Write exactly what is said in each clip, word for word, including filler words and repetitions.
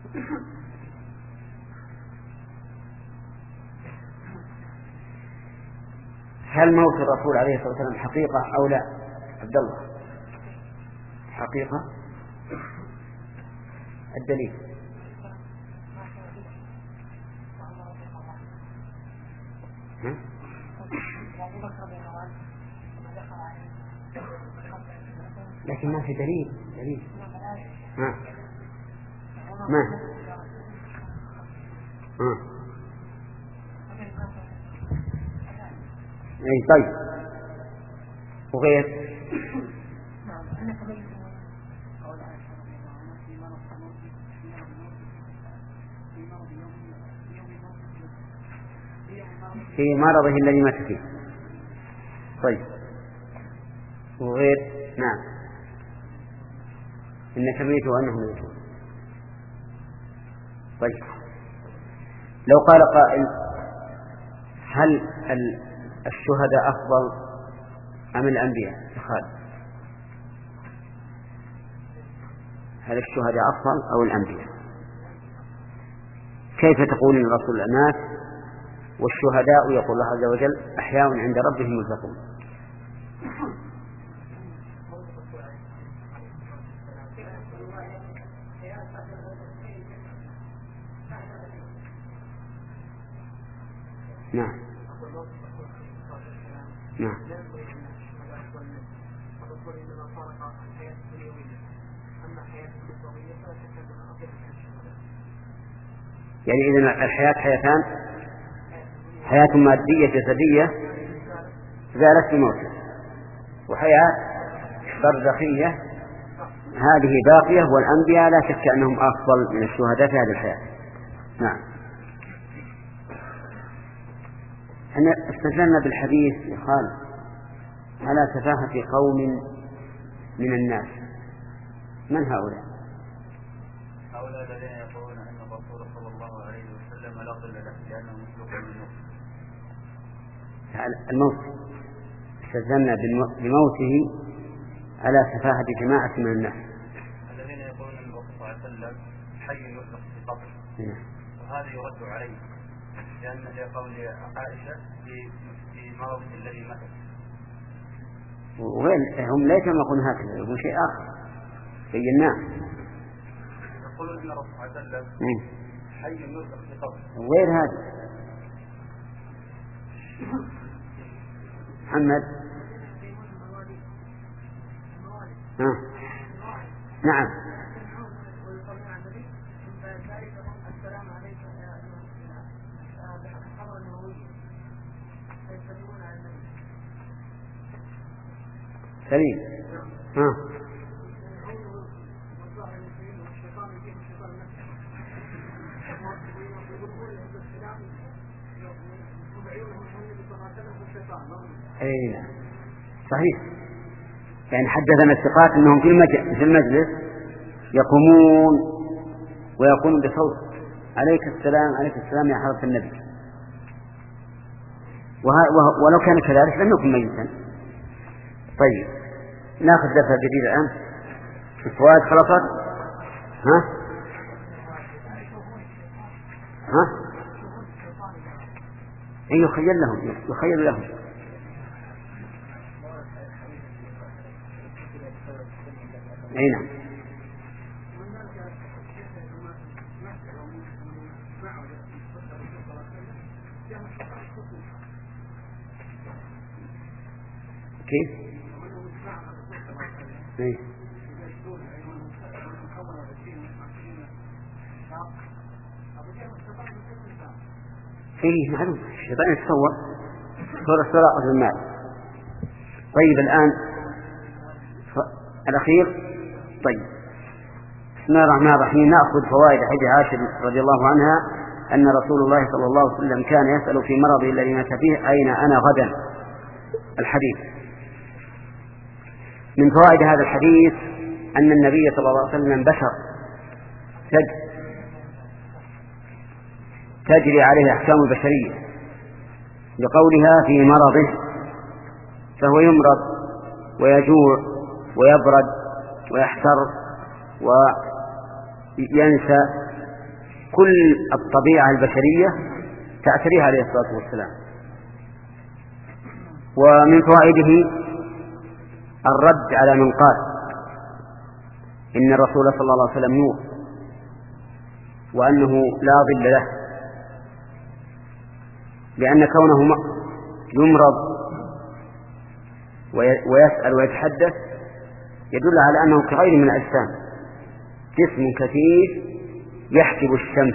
هل موت الرسول عليه الصلاة والسلام حقيقة أو لا؟ عبد الله. حقيقة. الدليل. ها؟ لكن ما في دليل. دليل ما ما ها. اي طيب. وغير في مرضه الذي مات فيه. طيب. وغير نعم إنك ميت وأنهم ميتون. طيب. لو قال قائل هل الشهداء أفضل أم الأنبياء؟ خالد، هل الشهداء أفضل أو الأنبياء؟ كيف تقول إن الرسول مات والشهداء يقول الله عز وجل أحياء عند ربهم يرزقون؟ نعم نعم. يعني إذن الحياة حياتان، حياة مادية جسدية زالت بموته، وحياة برزخية هذه باقية، والأنبياء لا شك أنهم أفضل من الشهداء في هذه الحياة. نعم. احنا استدلنا بالحديث يا خالد على سفاهة قوم من الناس. من هؤلاء؟ هؤلاء الذين يقولون أن الرسول صلى الله عليه وسلم لا ظل له لأنه مخلوق من النور. الموت استدلنا بموته على سفاهة جماعة من الناس الذين يقولون أن الرسول صلى الله عليه وسلم حي يرزق في قبره، وهذا يرد عليه لأن لقول عائشة في مرض الذي مات. وين هم ليس يقولون هكذا، يقولون شيء آخر بيناه. يقولون أن الرسول صلى الله عليه وسلم حي يرزق في قبره. غير هذا محمد. ها. نعم. سليم. ها. اي صحيح. يعني حدثنا الثقات انهم في المجلس, في المجلس يقومون ويقولون بصوت عليك السلام عليك السلام يا حضرة النبي، ولو كان كذلك لم يكن ميتا. طيب ناخذ درس جديد الآن. الفوائد خلصت. ها ها أي يخيل لهم يخيل لهم أي نعم. كيف؟ ايه ايه معلوم الشيطان يتصور صورة صورة المال. طيب الآن الأخير. طيب بسم الله الرحمن الرحيم. نأخذ فوائد حديث عائشة رضي الله عنها أن رسول الله صلى الله عليه وسلم كان يسأل في مرضه الذي مات فيه أين أنا غدا. الحديث من فوائد هذا الحديث أن النبي صلى الله عليه وسلم بشر تجري عليه أحكام البشرية لقولها في مرضه، فهو يمرض ويجوع ويبرد ويحتر وينسى كل الطبيعة البشرية تعتريها عليه الصلاة والسلام. ومن فوائده الرد على من قال إن الرسول صلى الله عليه وسلم نور وأنه لا ظل له، لأن كونه يمرض ويسأل ويتحدث يدل على أنه كغير من الأجسام، جسم كثيف يحجب الشمس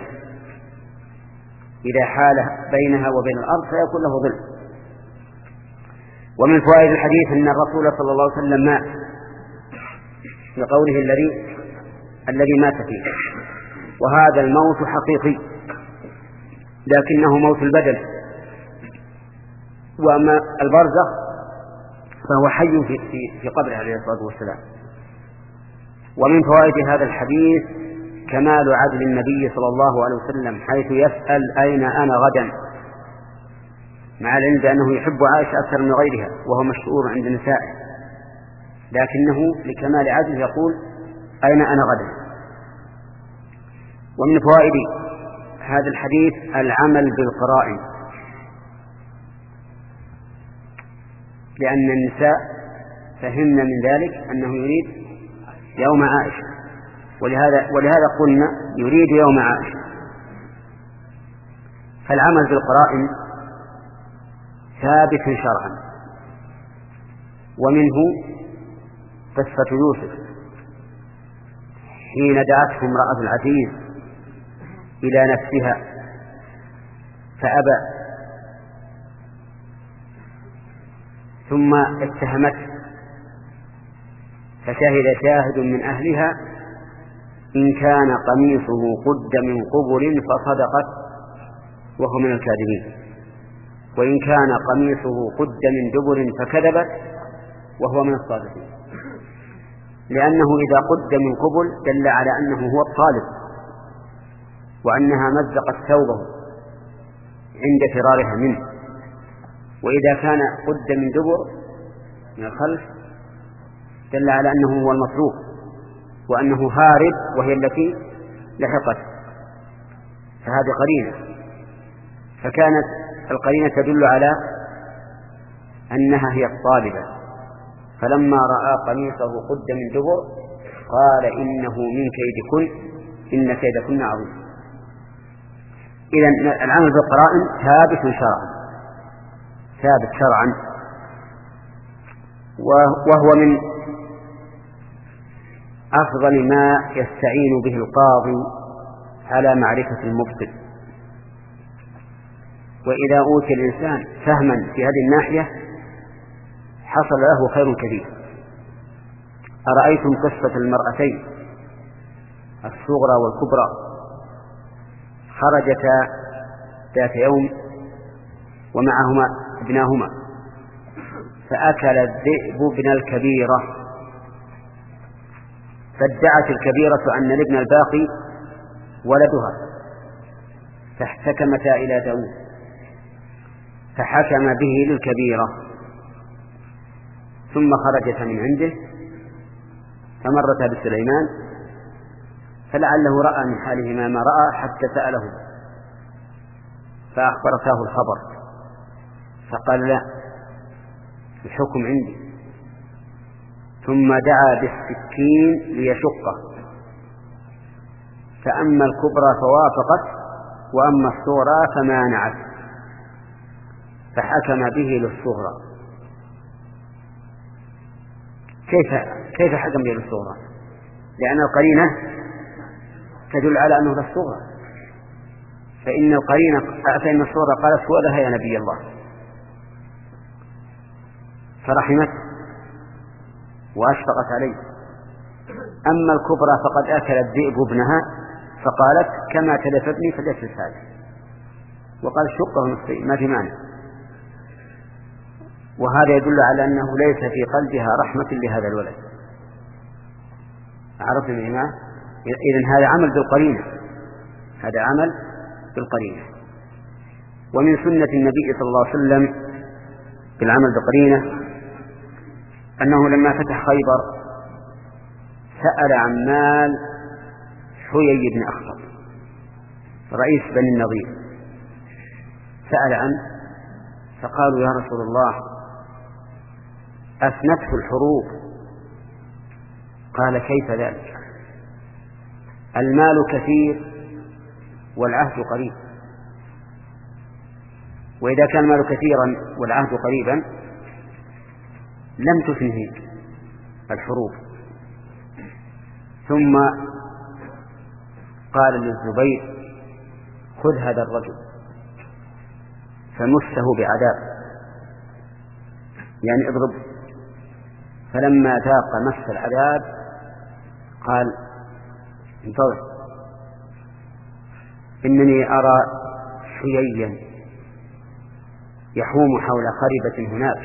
إذا حال بينها وبين الأرض فيكون له ظل. ومن فوائد الحديث أن الرسول صلى الله عليه وسلم مات لقوله الذي الذي مات فيه، وهذا الموت حقيقي لكنه موت البدن، وأما البرزخ فهو حي في, في, في قبره عليه الصلاة والسلام. ومن فوائد هذا الحديث كمال عدل النبي صلى الله عليه وسلم حيث يسأل أين أنا غدا، مع العلم بأنه يحب عائشة أكثر من غيرها وهو مشهور عند نسائه، لكنه لكمال عدل يقول أين أنا غدا. ومن فوائد هذا الحديث العمل بالقرائن، لأن النساء فهمنا من ذلك أنه يريد يوم عائشة، ولهذا, ولهذا قلنا يريد يوم عائشة. فالعمل بالقرائن ثابت شرعا. ومنه قصة يوسف حين دعته امرأة العزيز إلى نفسها فأبى، ثم اتهمته فشهد شاهد من أهلها إن كان قميصه قد من قبل فصدقت وهو من الكاذبين، وإن كان قميصه قد من دبر فكذبت وهو من الصادقين، لأنه إذا قد من قبل دل على أنه هو الطالب وأنها مزقت ثوبه عند فرارها منه، وإذا كان قد من دبر من الخلف دل على أنه هو المطلوب وأنه هارب وهي التي لحقت، فهذه قرينة. فكانت القرينة تدل على أنها هي الطالبة، فلما رأى قميصه قد من دبر قال إنه من كيدكن إن كيدكن عظيم. إذن العمل بالقرائن ثابت شرعا ثابت شرعا وهو من أفضل ما يستعين به القاضي على معرفة المبطل. وإذا أوتي الإنسان فهما في هذه الناحية حصل له خير كبير. أرأيتم قصة المرأتين الصغرى والكبرى خرجتا ذات يوم ومعهما ابناهما، فأكل الذئب ابن الكبيرة، فادعت الكبيرة أن الابن الباقي ولدها، فاحتكمتا إلى داود فحكم به للكبيرة، ثم خرجتا من عنده فمرتا بسليمان فلعله رأى من حالهما ما رأى حتى سأله فأخبرتاه الخبر فقال لا الحكم عندي، ثم دعا بالسكين ليشقه، فأما الكبرى فوافقت وأما الصغرى فمانعت، فحكم به للصغرى. كيف كيف حكم به للصغرى؟ لأن القرينة تدل على أنه للصغرى، فإن القرينة فإن الصغرى قالت ولها يا نبي الله فرحمت وأشفقت عليه، أما الكبرى فقد أكل الذئب ابنها فقالت كما تلف ابني فليس هذا، وقال شقه نصفين ما في مانع. وهذا يدل على أنه ليس في قلبها رحمة لهذا الولد. عرفتم يا جماعة؟ إذن هذا عمل بالقرينة، هذا عمل بالقرينة. ومن سنة النبي صلى الله عليه وسلم بالعمل بالقرينة أنه لما فتح خيبر سأل عن مال حيي بن أخطب رئيس بني النضير سأل عنه فقالوا يا رسول الله أفنته الحروب. قال كيف ذلك؟ المال كثير والعهد قريب، وإذا كان المال كثيرا والعهد قريبا لم تفنه الحروب. ثم قال للزبير خذ هذا الرجل فمسه بعذاب، يعني اضرب. فلما ذاق مس العذاب قال انتظر إنني أرى حييا يحوم حول خربة هناك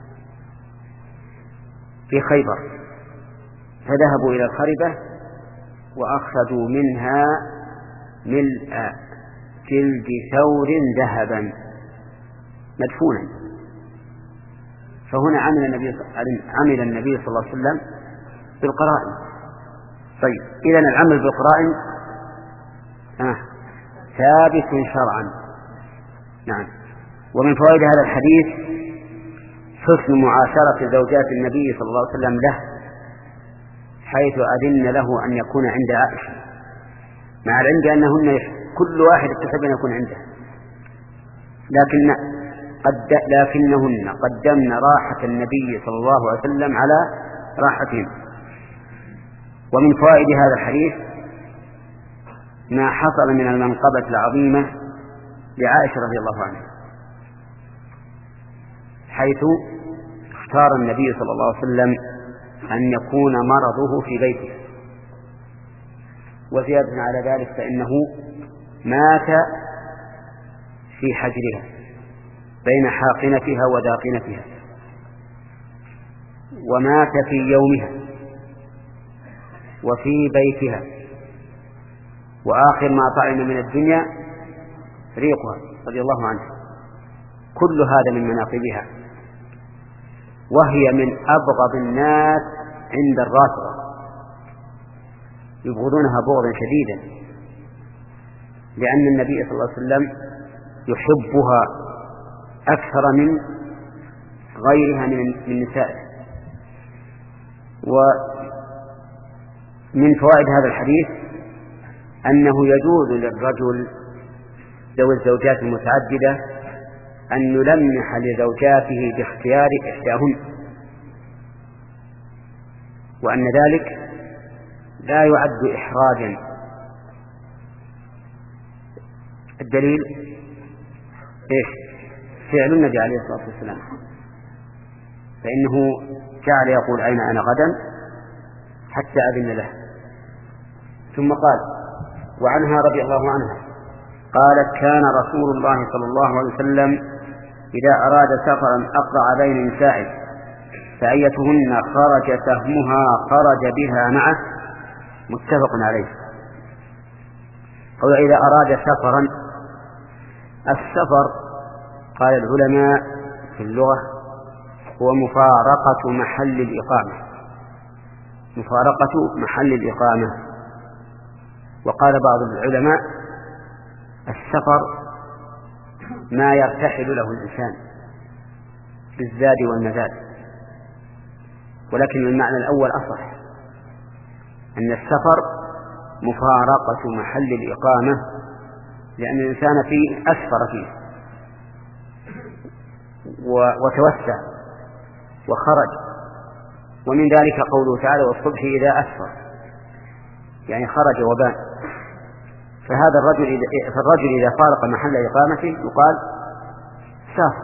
في خيبر، فذهبوا إلى الخربة وأخذوا منها ملء جلد ثور ذهبا مدفونا. فهنا عمل النبي عمل النبي صلى الله عليه وسلم بالقرائن. طيب إذن العمل بالقرائن آه. ثابت شرعا. نعم. ومن فوائد هذا الحديث حسن معاشرة زوجات النبي صلى الله عليه وسلم له، حيث أذن له أن يكون عند عائشة، مع العلم بأنهن كل واحد تحب أن يكون عنده، لكن قد لكنهن قدمن راحة النبي صلى الله عليه وسلم على راحتهم. ومن فوائد هذا الحديث ما حصل من المنقبة العظيمة لعائشة رضي الله عنها، حيث اختار النبي صلى الله عليه وسلم أن يكون مرضه في بيته. وزيادة على ذلك فإنه مات في حجرها بين حاقنتها وداقنتها، ومات في يومها وفي بيتها، وآخر ما طعم من الدنيا ريقها رضي الله عنها. كل هذا من مناقبها، وهي من أبغض الناس عند الرافضة، يبغضونها بغضا شديدا، لأن النبي صلى الله عليه وسلم يحبها أكثر من غيرها من نسائه. ومن فوائد هذا الحديث أنه يجوز للرجل ذوي الزوجات المتعددة أن يلمح لزوجاته باختيار إحداهن، وأن ذلك لا يعد إحراجا. الدليل إيش؟ فعل النبي عليه الصلاة والسلام، فإنه جعل يقول أين أنا غدا حتى أذن له. ثم قال وعنها رضي الله عنها قالت كان رسول الله صلى الله عليه وسلم إذا أراد سفرا أقرع بين نسائه فأيتهن خرج سهمها خرج بها معه، متفق عليه. أو إذا أراد سفرا، السفر قال العلماء في اللغة هو مفارقة محل الإقامة، مفارقة محل الإقامة. وقال بعض العلماء السفر ما يرتحل له الإنسان بالزاد والمزاد، ولكن المعنى الأول أصح، أن السفر مفارقة محل الإقامة، لأن الإنسان فيه أسفر فيه وتوسع وخرج. ومن ذلك قوله تعالى والصبح إذا أسفر، يعني خرج وبان. فهذا الرجل إذا, فالرجل إذا فارق محل إقامته يقال سافر.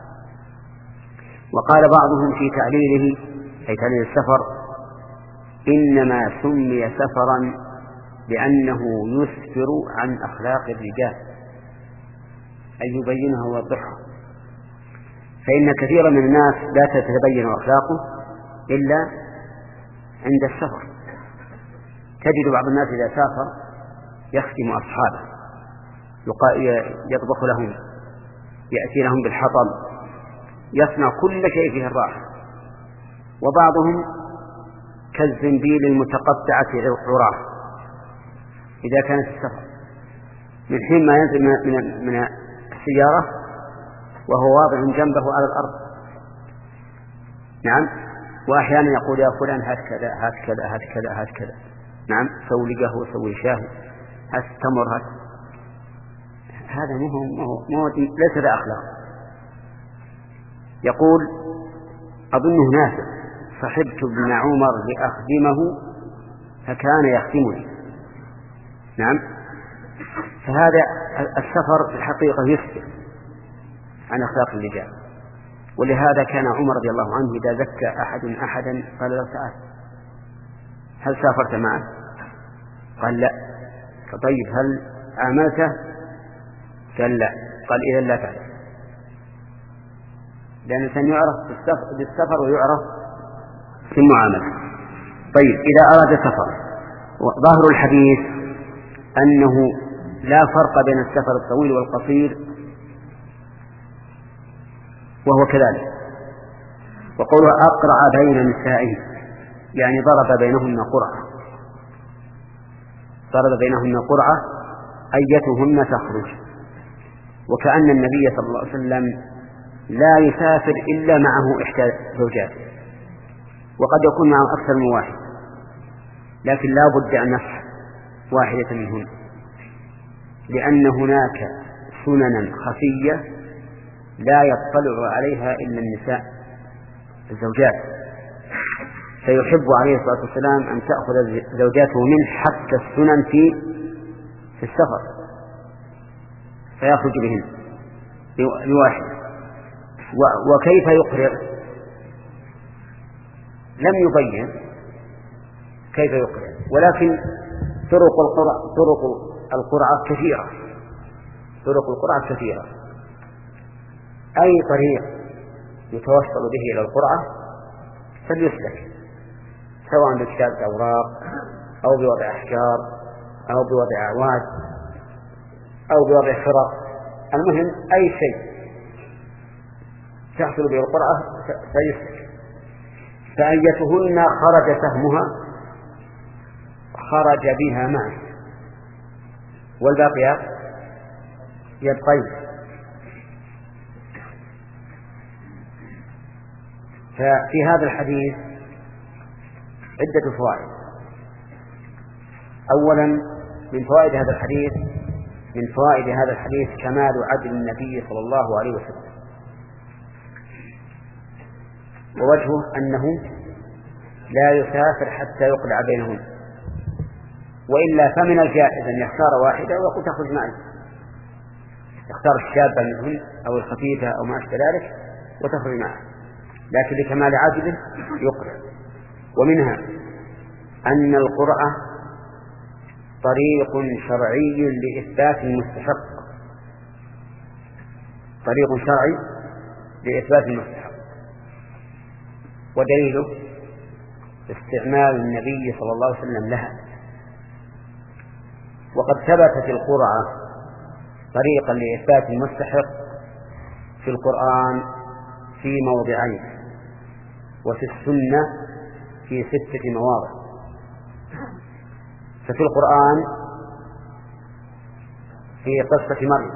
وقال بعضهم في تعليله أي تعليل السفر إنما سمي سفرا لأنه يسفر عن أخلاق الرجال، أي يبينها ويوضحها. فإن كثيرا من الناس لا تتبين أخلاقه إلا عند السفر. تجد بعض الناس إذا سافر يخدم أصحابه، يطبخ لهم، يأتي لهم بالحطب، يصنع كل شيء فيه الراحة. وبعضهم كالزنبيل المتقطعة عراه إذا كانت السفر، من حين ما ينزل من من السيارة وهو واضع جنبه على الأرض. نعم. وأحيانا يقول يا فلان هات كذا هات كذا هات كذا هات كذا. نعم. سوي لي قهوة سوي شاهي هات تمر هات. هذا مو مو مو ليس ذا أخلاق. يقول أظنه نافع صحبت ابن عمر لأخدمه فكان يخدمني. نعم. فهذا السفر في الحقيقة يسفر عن أخلاق الرجال، ولهذا كان عمر رضي الله عنه إذا زكى أحد أحدا قال له تعال هل سافرت معه؟ قال لا. طيب هل عاملته؟ قال لا. قال إذا لا تعرف، لأن الإنسان يعرف بالسفر ويعرف في المعاملة. طيب إذا أراد سفر، ظاهر الحديث أنه لا فرق بين السفر الطويل والقصير، وهو كذلك. وقوله أقرع بين نسائه يعني ضرب بينهن قرعة، ضرب بينهن قرعة أيتهن تخرج. وكأن النبي صلى الله عليه وسلم لا يسافر إلا معه إحدى زوجاته، وقد يكون معه أكثر من واحد، لكن لا بد أن نصح واحدة منهن، لأن هناك سننا خفية لا يطلع عليها إلا النساء الزوجات، فيحب عليه الصلاة والسلام أن تأخذ زوجاته منه حتى السنن في في السفر فيخرج بهن بواحد. وكيف يقرر لم يبين كيف يقرر، ولكن طرق القرعة طرق القرعة كثيرة طرق القرعة كثيرة أي طريق يتوصل به إلى القرعة فليسلك، سواء بكتابة أوراق أو بوضع أحجار أو بوضع أعواد أو بوضع فرق، المهم أي شيء تحصل به القرعة فيسلك. فأيتهن خرج سهمها خرج بها معه، والباقيات يبقين. ففي هذا الحديث عدة فوائد. أولا من فوائد هذا الحديث من فوائد هذا الحديث كمال عدل النبي صلى الله عليه وسلم، ووجهه أنه لا يسافر حتى يقلع بينهم، وإلا فمن الجائز أن يختار واحدة ويقول تخرج معي، يختار الشابة منهن أو الخفيفة أو ما أشبه ذلك وتخرج معه، لكن لكمال عدله يقلع. ومنها أن القرعة طريق شرعي لإثبات المستحق، طريق شرعي لإثبات المستحق، ودليله استعمال النبي صلى الله عليه وسلم لها. وقد ثبتت القرعة طريقا لإثبات المستحق في القرآن في موضعين، وفي السنة في ستة مواضع. ففي القرآن في قصة مريم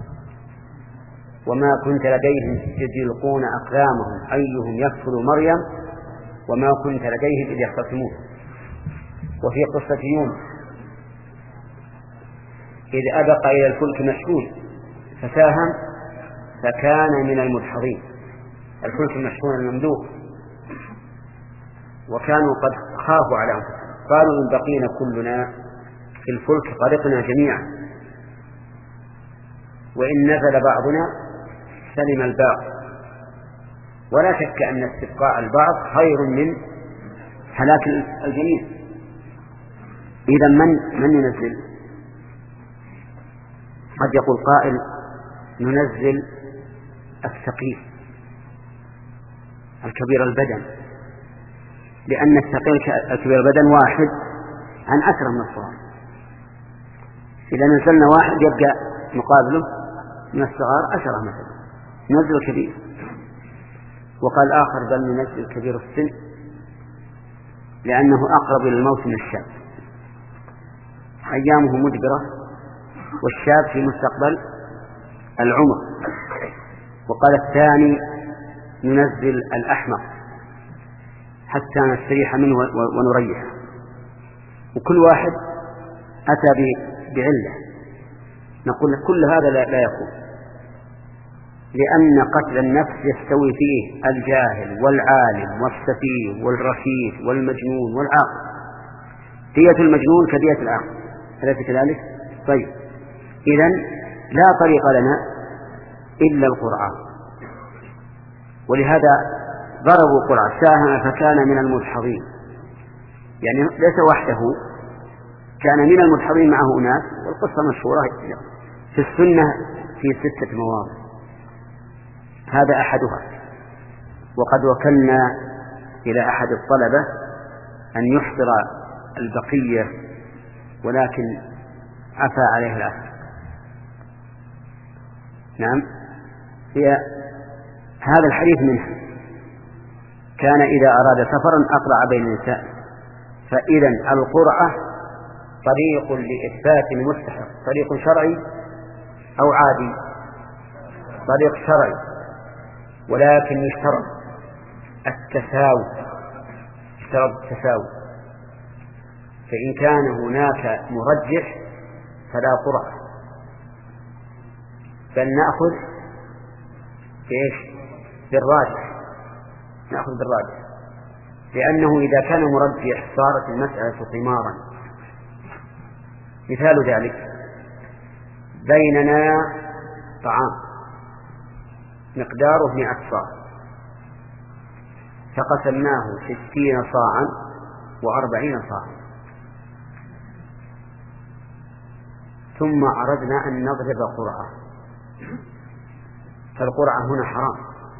وما كنت لديهم إذ يلقون أقلامهم أيهم يكفل مريم وما كنت لديهم إذ يختصمون. وفي قصة يونس إذ أبق إلى الفلك مشحون فساهم فكان من المدحضين، الفلك المشحون المملوك، وكانوا قد خافوا على أنفسهم قالوا إن بقينا كلنا في الفلك غرقنا جميعا وإن نزل بعضنا سلم الباقي. ولا شك أن استبقاء البعض خير من هلاك الجميع. إذا من من ينزل؟ قد يقول قائل ننزل الثقيل الكبير البدن، لأن الثقيل الكبير البدن واحد عن عشرة من الصغار. إذا نزلنا واحد يبقى مقابله من الصغار عشرة مثلا، ننزل الكبير. وقال آخر بل ننزل كبير السن لأنه أقرب إلى الموت من الشاب، أيامه مدبرة والشاب في مستقبل العمر. وقال الثاني ننزل الأحمق حتى نستريح منه ونريح. وكل واحد أتى بعلة، نقول كل هذا لا يكون، لأن قتل النفس يستوي فيه الجاهل والعالم والسفيه والرشيد والمجنون والعاقل. دية المجنون كدية العاقل، أليس كذلك؟ طيب، إذن لا طريق لنا إلا القرآن، ولهذا ضربوا قرعة ساهم فكان من المدحضين، يعني ليس وحده، كان من المدحضين معه أناس، والقصة مشهورة في السنة في ستة مواضع، هذا أحدها. وقد وكلنا إلى أحد الطلبة أن يحضر البقية، ولكن عفى عليه الأسر. نعم، هي هذا الحديث منها، كان إذا أراد سفرا أقرع بين النساء. فإذا القرعة طريق لإثبات المستحق، طريق شرعي أو عادي؟ طريق شرعي، ولكن يشترط التساوي، يشترط التساوي. فإن كان هناك مرجح فلا قرعة، بل نأخذ بإيش؟ بالراجح، نأخذ بالراجح، لأنه إذا كان مرجح صارت المسألة قمارا. مثال ذلك: بيننا طعام مقداره مئة صاع، فقسمناه ستين صاعا وأربعين صاعا، ثم أردنا أن نضرب قرعة، فالقرعة هنا حرام،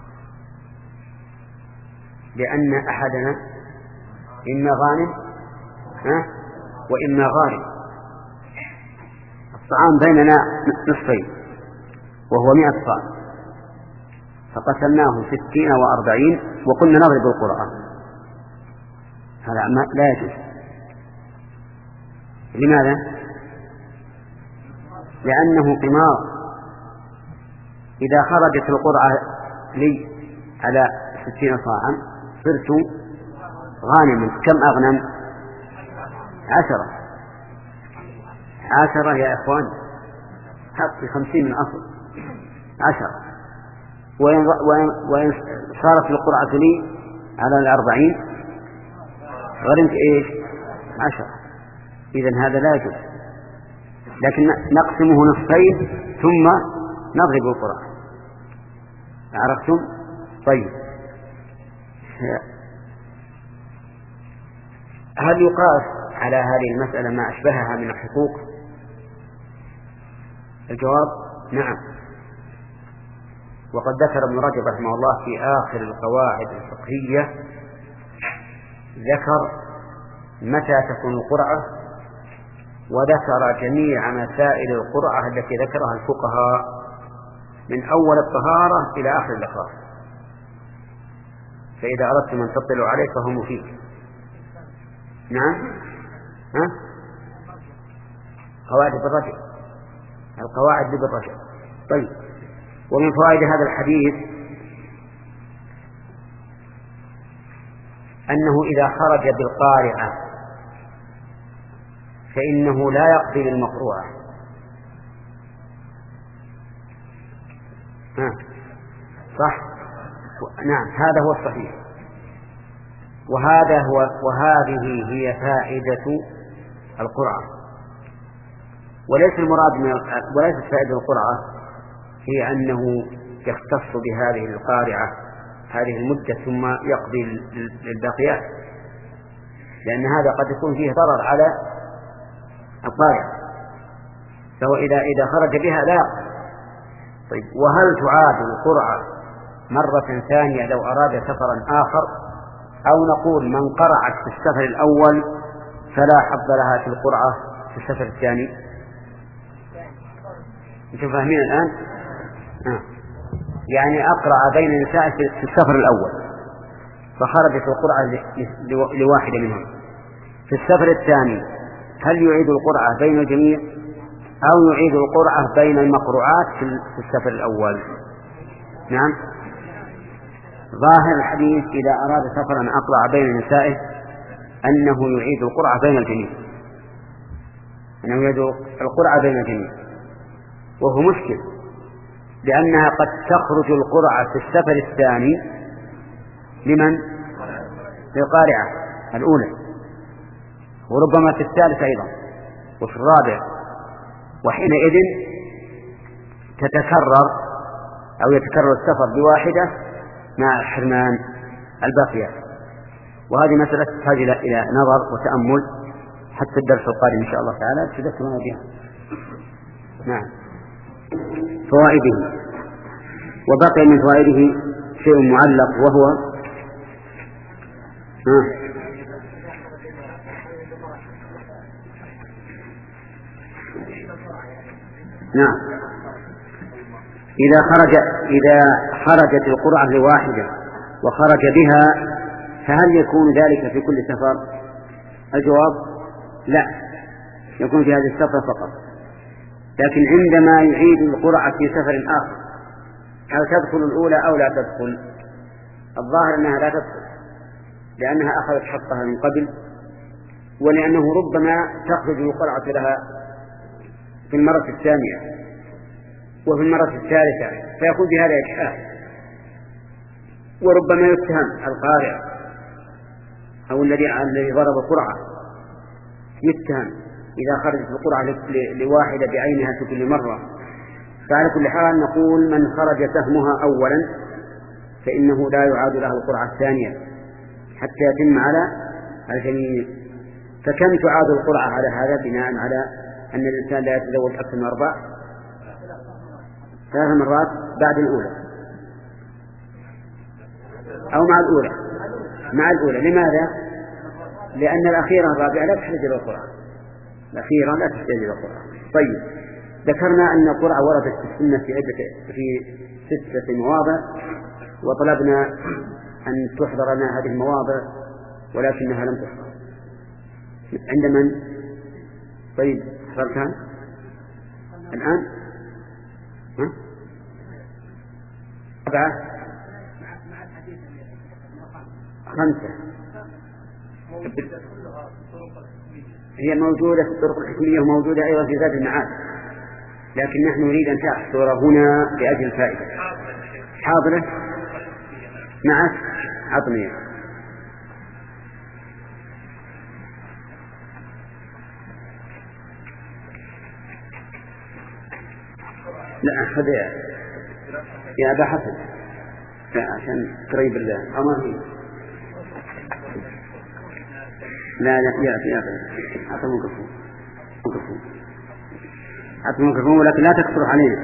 لأن أحدنا إما غانم وإما غارم. الطعام بيننا نصفين وهو مئة صاع، فقسمناه ستين وأربعين وقلنا نضرب القرعة، هذا لا يجوز. لماذا؟ لأنه قمار. إذا خرجت القرعة لي على ستين صاعا صرت غانما. كم أغنم؟ عشرة عشرة يا إخوان، حق خمسين من أصل عشرة، وإن, وإن, وإن صارت القرعة لي على الأربعين غرمت إيش؟ عشرة. إذن هذا لا يجوز، لكن نقسمه نصفين ثم نضرب القرعة. عرفتم؟ طيب، هل يقاس على هذه المسألة ما أشبهها من الحقوق؟ الجواب نعم. وقد ذكر ابن رجب رحمه الله في آخر القواعد الفقهية، ذكر متى تكون القرعة، وذكر جميع مسائل القرعة التي ذكرها الفقهاء من أول الطهارة إلى آخر الإخراج. فإذا أردتم أن تطلعوا عليه فهو مفيد. نعم، ها؟ قواعد بالرجل، القواعد بالرجل. طيب، ومن فوائد هذا الحديث أنه إذا خرج بالقارعة فإنه لا يقضي بالمقروعة. ها صح؟ نعم، هذا هو الصحيح، وهذا هو وهذه هي فائدة القرعة. وليس المراد من وليست فائدة القرعة هي أنه يختص بهذه القارعة هذه المدة ثم يقضي للباقيات، لأن هذا قد يكون فيه ضرر على القارعة، فهو إذا إذا خرج بها لا. طيب، وهل تعاد القرعة مرة ثانية لو أراد سفرا آخر، أو نقول من قرعت في السفر الأول فلا حظ لها في القرعة في السفر الثاني؟ أنتم فاهمين الآن؟ آه. يعني أقرع بين النساء في السفر الأول فخرجت القرعة لواحدة منهم، في السفر الثاني هل يعيد القرعة بين الجميع أو يعيد القرعة بين المقروعات في السفر الأول. نعم، ظاهر الحديث إذا أراد سفرا أقرع بين نسائه أنه يعيد القرعة بين الجميع، أنه يعيد القرعة بين الجميع، وهو مشكل لأنها قد تخرج القرعة في السفر الثاني لمن؟ للقارعة الأولى، وربما في الثالث أيضا وفي الرابع، وحينئذ تتكرر أو يتكرر السفر بواحدة مع حرمان الباقيات. وهذه مسألة تحتاج إلى نظر وتأمل حتى الدرس القادم إن شاء الله تعالى تذكرون بها. نعم. فوائده، وبقي من فوائده شيء معلق وهو ها نعم إذا خرج إذا خرجت القرعة لواحدة وخرج بها فهل يكون ذلك في كل سفر؟ الجواب لا، يكون في هذه السفر فقط، لكن عندما يعيد القرعة في سفر آخر هل تدخل الأولى أو لا تدخل؟ الظاهر أنها لا تدخل لأنها أخذت حقها من قبل، ولأنه ربما تخرج القرعة لها في المرة الثانية وفي المرة الثالثة فيكون بهذا إجحاف، وربما يتهم القارئ أو الذي الذي ضرب القرعة يتهم إذا خرجت القرعة لواحدة بعينها في كل مرة. فعلى كل حال نقول من خرج سهمها أولا فإنه لا يعاد له القرعة الثانية حتى يتم على الجميع. فكم تعاد القرعة على هذا بناء على أن الإنسان لا يتزوج أكثر من أربع؟ ثلاث مرات بعد الأولى أو مع الأولى؟ مع الأولى. لماذا؟ لأن الأخيرة الرابعة لا تحتاج إلى القرعة، الأخيرة لا تحتاج إلى القرعة. طيب، ذكرنا أن القرعة وردت في السنة في عدة في ستة مواضع، وطلبنا أن تحضر لنا هذه المواضع ولكنها لم تحضر. عند من؟ طيب، حضرتها الآن؟ ها؟ سبعة خمسة هي موجودة في الطرق الحكمية وموجودة أيضا في ذات المعاد، لكن نحن نريد أن تحضر هنا لأجل الفائدة. حاضرة معك عطني. لا أخذ يا أبا حسن عشان قريب الله أما هي لا لا يعطي يعطي أعطي ميكروفون ميكروفون أعطي ميكروفون ولكن لا تكثر علينا.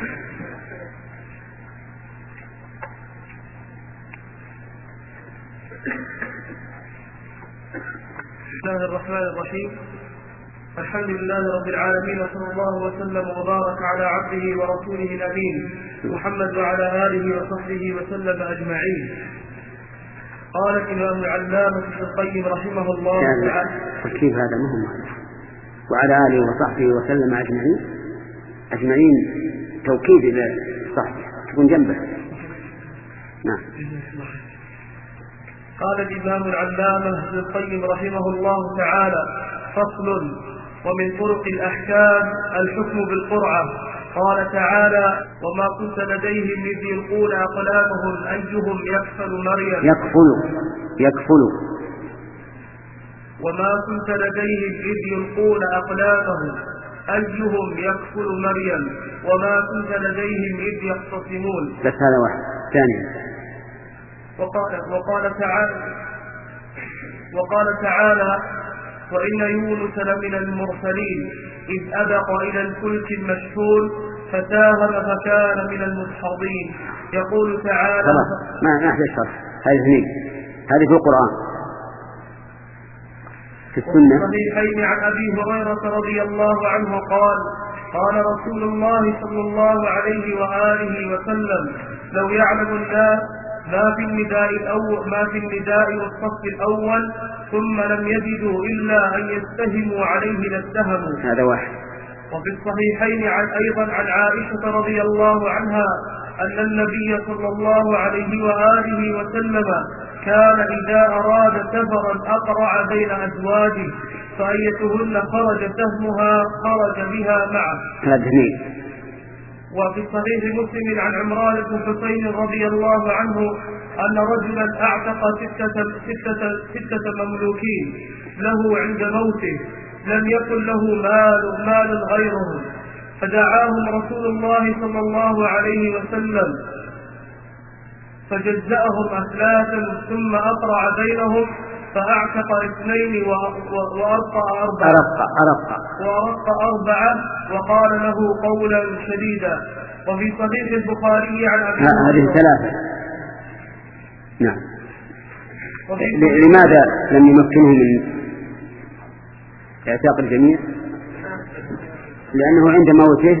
بسم الله الرحمن الرحيم. الحمد لله رب العالمين، وصلى الله وسلم وبارك على عبده ورسوله الأمين محمد وعلى آله وصحبه وسلم أجمعين. قال الإمام العلامة ابن القيم رحمه الله تعالى. كيف هذا مهم؟ وعلى آله وصحبه وسلم أجمعين، أجمعين توكيد للصحبه تكون جنبه. نعم. قال الإمام العلامة ابن القيم رحمه الله تعالى: فصل. ومن طرق الأحكام الحكم بالقرعة. قال تعالى: وما كنت لديهم إذ يلقون أقلامهم أيهم يكفل مريم يكفل يكفل وما كنت لديهم إذ يلقون أقلامهم أيهم يكفل مريم وما كنت لديهم إذ يختصمون. بس هذا واحد. ثانيا وقال, وقال تعالى وقال تعالى: وإن يونس لمن المرسلين إذ أبق إلى الفلك المشحون فساهم فكان من المدحضين. يقول تعالى: ما نحن شرح هذه اثنين، هذه في القرآن في السنة. وفي الصحيحين عن أبي هريرة رضي الله عنه قال: قال رسول الله صلى الله عليه وآله وسلم: لو يعلم الناس ما في النداء الأول ما في النداء والصف الأول ثم لم يجدوا إلا أن يستهموا عليه لاستهموا. هذا واحد. وفي الصحيحين عن أيضا عن عائشة رضي الله عنها أن النبي صلى الله عليه وآله وسلم كان إذا أراد سفرا أقرع بين أزواجه فأيتهن خرج سهمها خرج بها معه. وفي صحيح مسلم عن عمران بن حسين رضي الله عنه أن رجلا أعتق ستة, ستة, ستة مملوكين له عند موته لم يكن له مال, مال غيرهم، فدعاهم رسول الله صلى الله عليه وسلم فجزأهم أثلاثا ثم أقرع بينهم فأعتق اثنين وأرق أربعة وأرق أربعة وقال له قولا شديدا. وفي صحيح البخاري عن أبي هذه ثلاثة. نعم. لماذا لم يمكنه من اعتاق الجميع؟ لأنه عند موته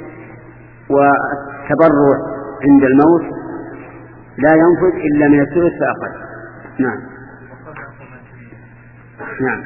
والتبرع عند الموت لا ينفذ إلا من الثلث فأقل. نعم نعم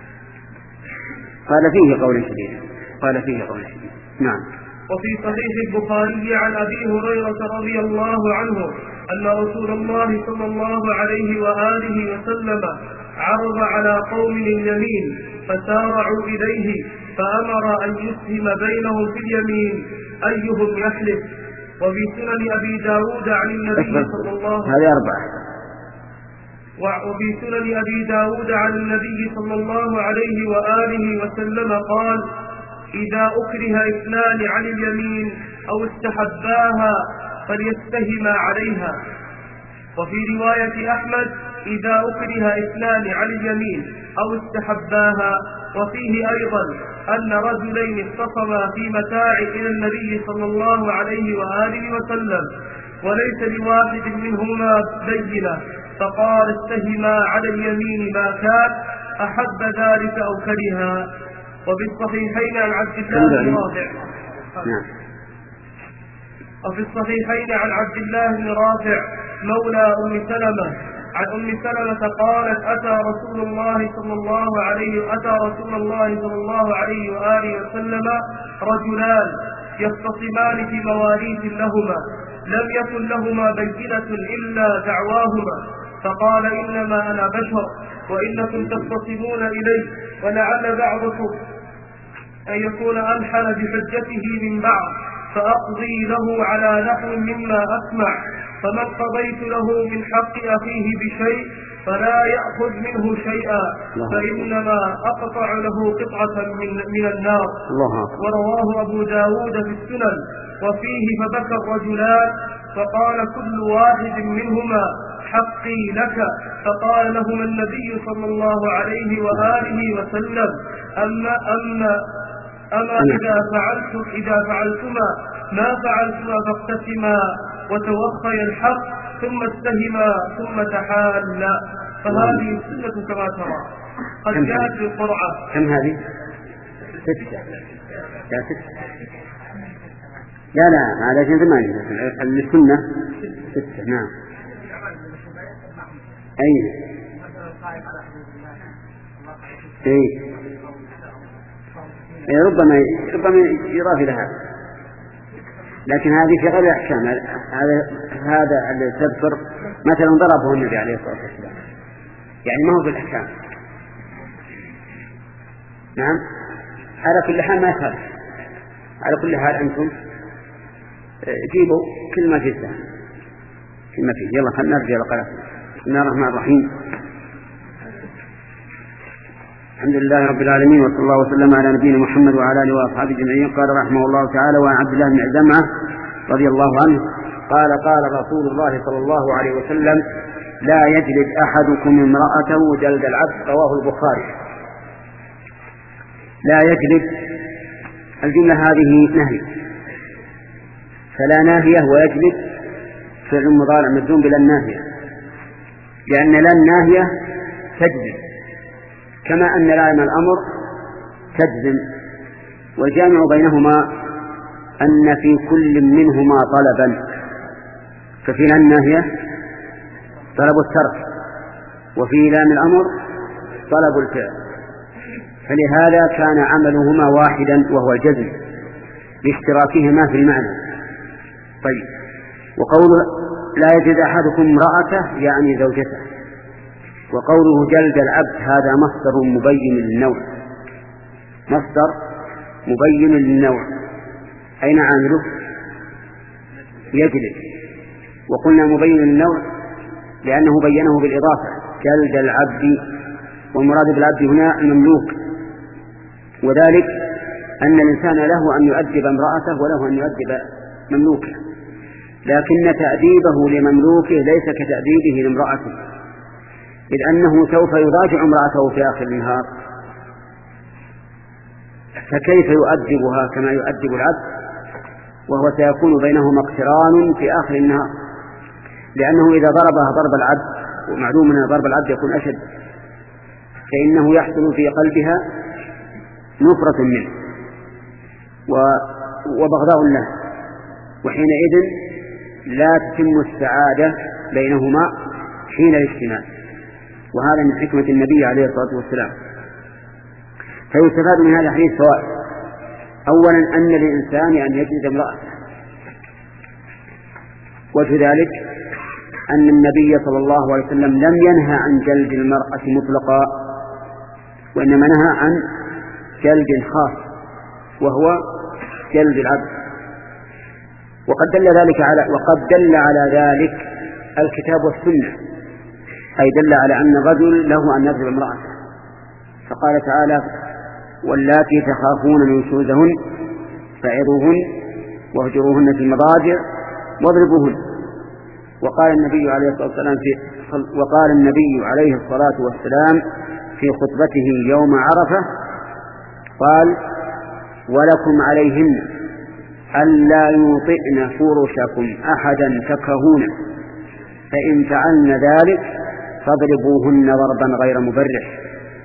قال فيه قول شديد قال فيه قول شديد. نعم. وفي صحيح البخاري عن أبي هريرة رضي الله عنه أن رسول الله صلى الله عليه وآله وسلم عرض على قوم اليمين فسارعوا إليه فأمر أن يسهم بينهم في اليمين أيهم يحلف. وفي سنن أبي داود عن النبي صلى الله عليه وسلم وفي سنن أبي داود عن النبي صلى الله عليه وآله وسلم قال إذا أكره اثنان عن اليمين أو استحباها فليستهما عليها. وفي رواية أحمد إذا أكره اثنان عن اليمين أو استحباها. وفيه أيضا أن رجلين اختصما في متاع إلى النبي صلى الله عليه وآله وسلم وليس لواحد منهما بينة فقال استهما على اليمين ما كان أحب ذلك أو كرها. وبالصحيحين عن عبد الله بن رافع وفي الصحيحين عن عبد الله بن رافع مولى أم سلمة عن أم سلمة قالت أتى رسول الله صلى الله عليه أتى رسول الله صلى الله عليه وآله وسلم رجلان يختصمان في مواريث لهما لم يكن لهما بينة إلا دعواهما فقال إنما أنا بشر وإنكم تختصمون إلي ولعل بعضكم أن يكون ألحن بحجته من بعض فأقضي له على نحو مما أسمع فمن قضيت له من حق أخيه بشيء فلا يأخذ منه شيئا فإنما أقطع له قطعة من, من النار. ورواه أبو داود في السنن. وفيه فبكى الرجلان فقال كل واحد منهما حقي لك فقال لهما النبي صلى الله عليه وآله وسلم أما أما أما إذا فعلت إذا فعلتما ما فعلتما فاقتسما وتوخي الحق ثم استهما ثم تحالا. فهذه السنة كما ترى قد جاءت بالقرعة. كم هذه؟ ستة. لا ستة. لا لا على جنب ثمانية السنة ستة. نعم. أين؟ إيه. إيه ربما ربما يضاف إلى هذا لكن هذه في غير الأحكام. هذا هذا الذي تذكر مثلا ضربه النبي عليه الصلاة والسلام يعني ما هو في الأحكام. نعم. على كل حال ما يخالف. على كل حال أنتم جيبوا كل ما فيه كل ما فيه. يلا خلنا نرجع لقراءة. بسم الله الرحمن الرحيم. الحمد لله رب العالمين وصلى الله وسلم على نبينا محمد وعلى اله واصحابه اجمعين. قال رحمه الله تعالى وعن عبد الله بن عزمة رضي الله عنه قال قال رسول الله صلى الله عليه وسلم لا يجلد احدكم امرأته جلد العبد. رواه البخاري. لا يجلد الجملة هذه نهي فلا ناهية ويجلد فعل مضارع مجزوم بلا الناهية لأن لا الناهية تجزم كما أن لام الأمر تجزم. والجامع بينهما أن في كل منهما طلبا ففي لام الناهية طلب الترك وفي لام الأمر طلب الفعل فلهذا كان عملهما واحدا وهو الجزم لاشتراكهما في المعنى. طيب، وقوله لا يجد أحدكم امرأته يعني زوجته، وقوله جلد العبد هذا مصدر مبين للنوع، مصدر مبين للنوع. أين عامله؟ يجلد. وقلنا مبين للنوع لأنه بينه بالإضافة، جلد العبد، والمراد بالعبد هنا المملوك، وذلك أن الإنسان له أن يؤدب امرأته وله أن يؤدب مملوكه، لكن تأديبه لمملوكه ليس كتأديبه لامرأته، إذ أنه سوف يراجع امرأته في آخر النهار، فكيف يؤدبها كما يؤدب العبد وهو سيكون بينهما اقتران في آخر النهار؟ لأنه إذا ضربها ضرب العبد، ومعلوم أن ضرب العبد يكون أشد، فإنه يحصل في قلبها نفرة منه وبغضاء له، وحينئذ لا تتم السعادة بينهما حين الاجتماع. وهذا من حكمة النبي عليه الصلاة والسلام. فيستفاد من هذا الحديث فوائد. أولا أن للإنسان أن يجلد امرأته، وجه ذلك أن النبي صلى الله عليه وسلم لم ينهى عن جلد المرأة مطلقا، وإنما نهى عن جلد خاص وهو جلد العبد. وقد دل ذلك على وقد دل على ذلك الكتاب والسنة، أي دل على أن الرجل له أن يضرب امرأته، فقال تعالى: واللاتي تخافون نشوزهن فعظوهن واهجروهن في المضاجع واضربوهن. وقال النبي عليه الصلاة والسلام في وقال النبي عليه الصلاة والسلام في خطبته يوم عرفة قال: ولكم عليهن ألا يوطئن فرشكم أحدا تكرهونه، فإن فعلن ذلك فاضربوهن ضربا غير مبرح،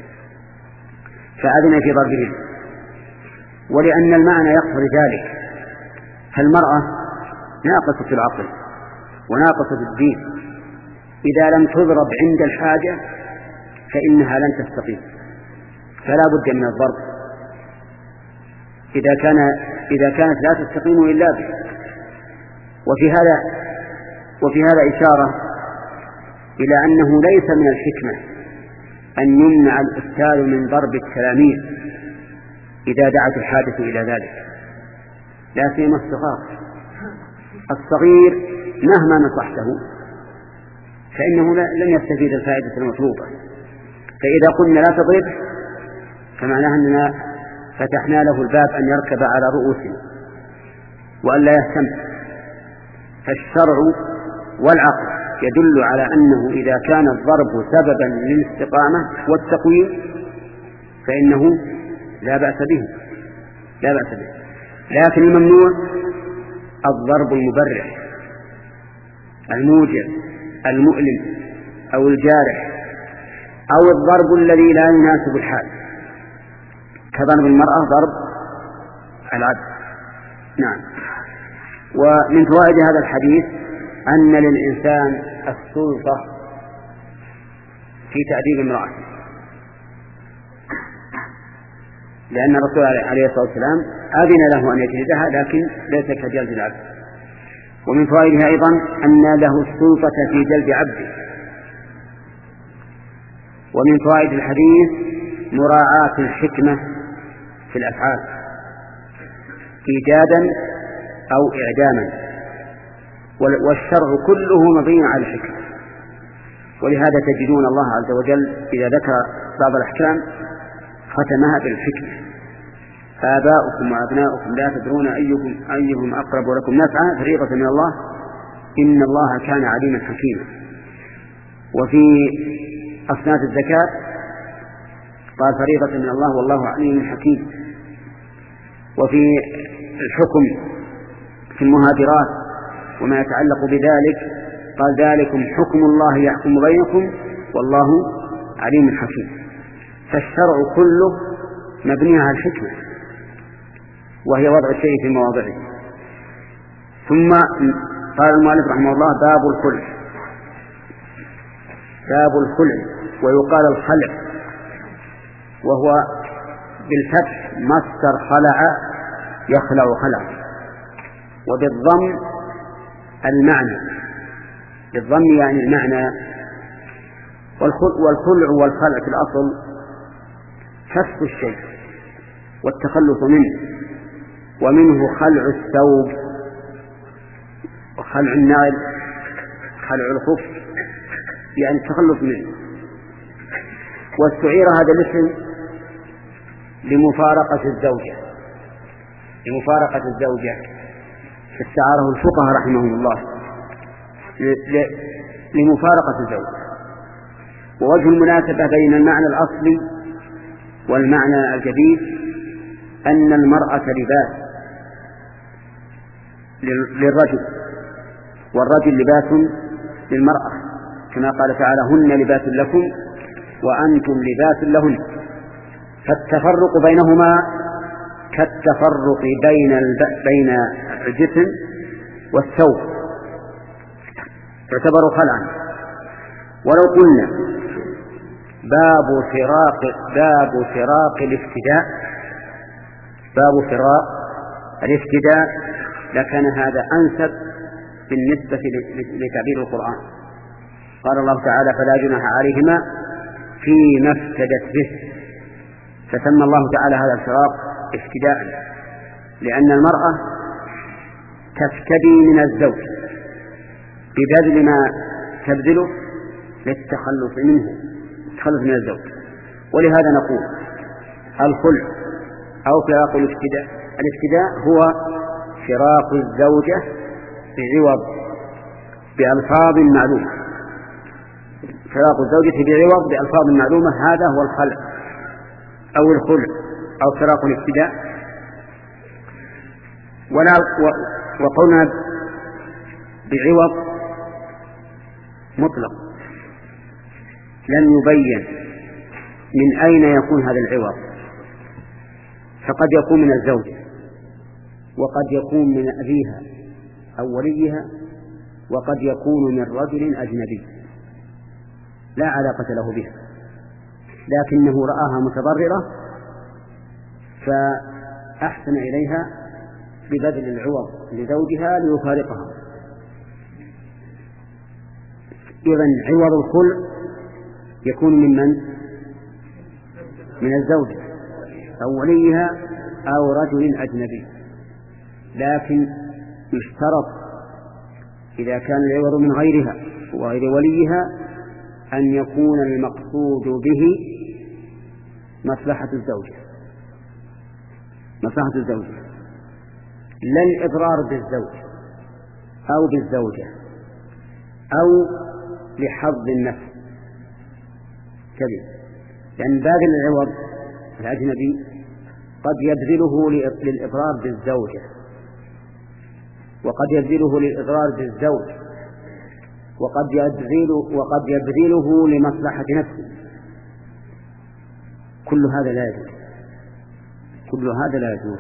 فأذن في ضربهن. ولأن المعنى يقتضي ذلك، فالمرأة ناقصة العقل وناقصة الدين، إذا لم تضرب عند الحاجة فإنها لن تستقيم، فلا بد من الضرب إذا كان إذا كانت لا تستقيم إلا به. وفي هذا وفي هذا إشارة إلى أنه ليس من الحكمة أن يمنع الأستاذ من ضرب التلاميذ إذا دعت الحاجة إلى ذلك، لا سيما الصغار. الصغير مهما نصحته فإنه لن يستفيد الفائدة المطلوبة، فإذا قلنا لا تضرب فمعناها أننا فتحنا له الباب أن يركب على رؤوسنا وأن لا يهتم. فالشرع والعقل يدل على أنه إذا كان الضرب سببا للاستقامة والتقويم فإنه لا بأس به لا بأس به لكن الممنوع الضرب المبرح الموجع المؤلم أو الجارح أو الضرب الذي لا يناسب الحال، كضرب المرأة ضرب العبد. نعم. ومن فوائد هذا الحديث أن للإنسان السلطة في تأديب امرأته، لأن الرسول عليه الصلاة والسلام أذن له أن يجلدها لكن ليس كجلد العبد. ومن فوائدها أيضا أن له السلطة في جلد عبده. ومن فوائد الحديث مراعاة الحكمة في الأفعال إيجادا أو إعداما، والشرع كله مبني على الحكمة. ولهذا تجدون الله عز وجل إذا ذكر بعض الأحكام ختمها بالحكمة: آباؤكم وأبناؤكم لا تدرون أيهم, أيهم أقرب لكم نفعا فريضة من الله إن الله كان عليما حكيما. وفي أصناف الزكاة قال فريضة من الله والله عليم حكيم. وفي الحكم في المهاجرات وما يتعلق بذلك قال ذلكم حكم الله يحكم بينكم والله عليم حكيم. فالشرع كله مبني على الحكمة وهي وضع الشيء في مواضعه. ثم قال المؤلف رحمه الله باب الخلع. باب الخلع ويقال الخلع وهو بالفتح مصدر خلع يخلع خلع، وبالضم المعنى، بالضم يعني المعنى. والخلع والخلع في الأصل كف الشيء والتخلص منه، ومنه خلع الثوب وخلع النعل، خلع الخف يعني التخلص منه. واستعير هذا الاسم لمفارقة الزوجة، لمفارقة الزوجة استعاره الفقهاء رحمهم الله لمفارقة الزوجة. ووجه المناسبة بين المعنى الأصلي والمعنى الجديد أن المرأة لباس للرجل، والرجل لباس للمرأة، كما قال تعالى: هن لباس لكم وأنتم لباس لهن. فالتفرق بينهما كالتفرق بين الب... بين الجسم والثوب، يعتبر خلعا. ولو قلنا باب فراق باب فراق الافتداء باب فراق الافتداء لكان هذا أنسب بالنسبة لتعبير القرآن. قال الله تعالى: فلا جناح عليهما فيما افتدت به، فسمى الله تعالى هذا الفراق افتداء، لأن المرأة تفتدي من الزوج ببذل ما تبذله للتخلص منه، التخلص من الزوج. ولهذا نقول الخلع أو فراق الافتداء، الافتداء هو فراق الزوجة بعوض بألفاظ معلومة، فراق الزوجة بعوض بألفاظ معلومة، هذا هو الخلع أو الخلع أو فراق الافتداء. ولا وقولنا بعوض مطلق، لم يبين من أين يكون هذا العوض، فقد يكون من الزوجة، وقد يكون من أبيها أو وليها، وقد يكون من رجل أجنبي لا علاقة له بها، لكنه رآها متضررة فأحسن إليها ببذل العوض لزوجها ليفارقها. إذن عوض الخلع يكون ممن؟ من الزوجة أو وليها أو رجل أجنبي، لكن يشترط إذا كان العوض من غيرها وغير وليها أن يكون المقصود به مصلحة الزوجة، مصلحة الزوجة، لا الإضرار بالزوج أو بالزوجة أو لحظ النفس كذب. لأن باذل العوض الأجنبي قد يبذله للإضرار بالزوجة، وقد يبذله للإضرار بالزوج، وقد يبذله وقد يبذله لمصلحة نفسه. كل هذا لا يجوز، كل هذا لا يجوز.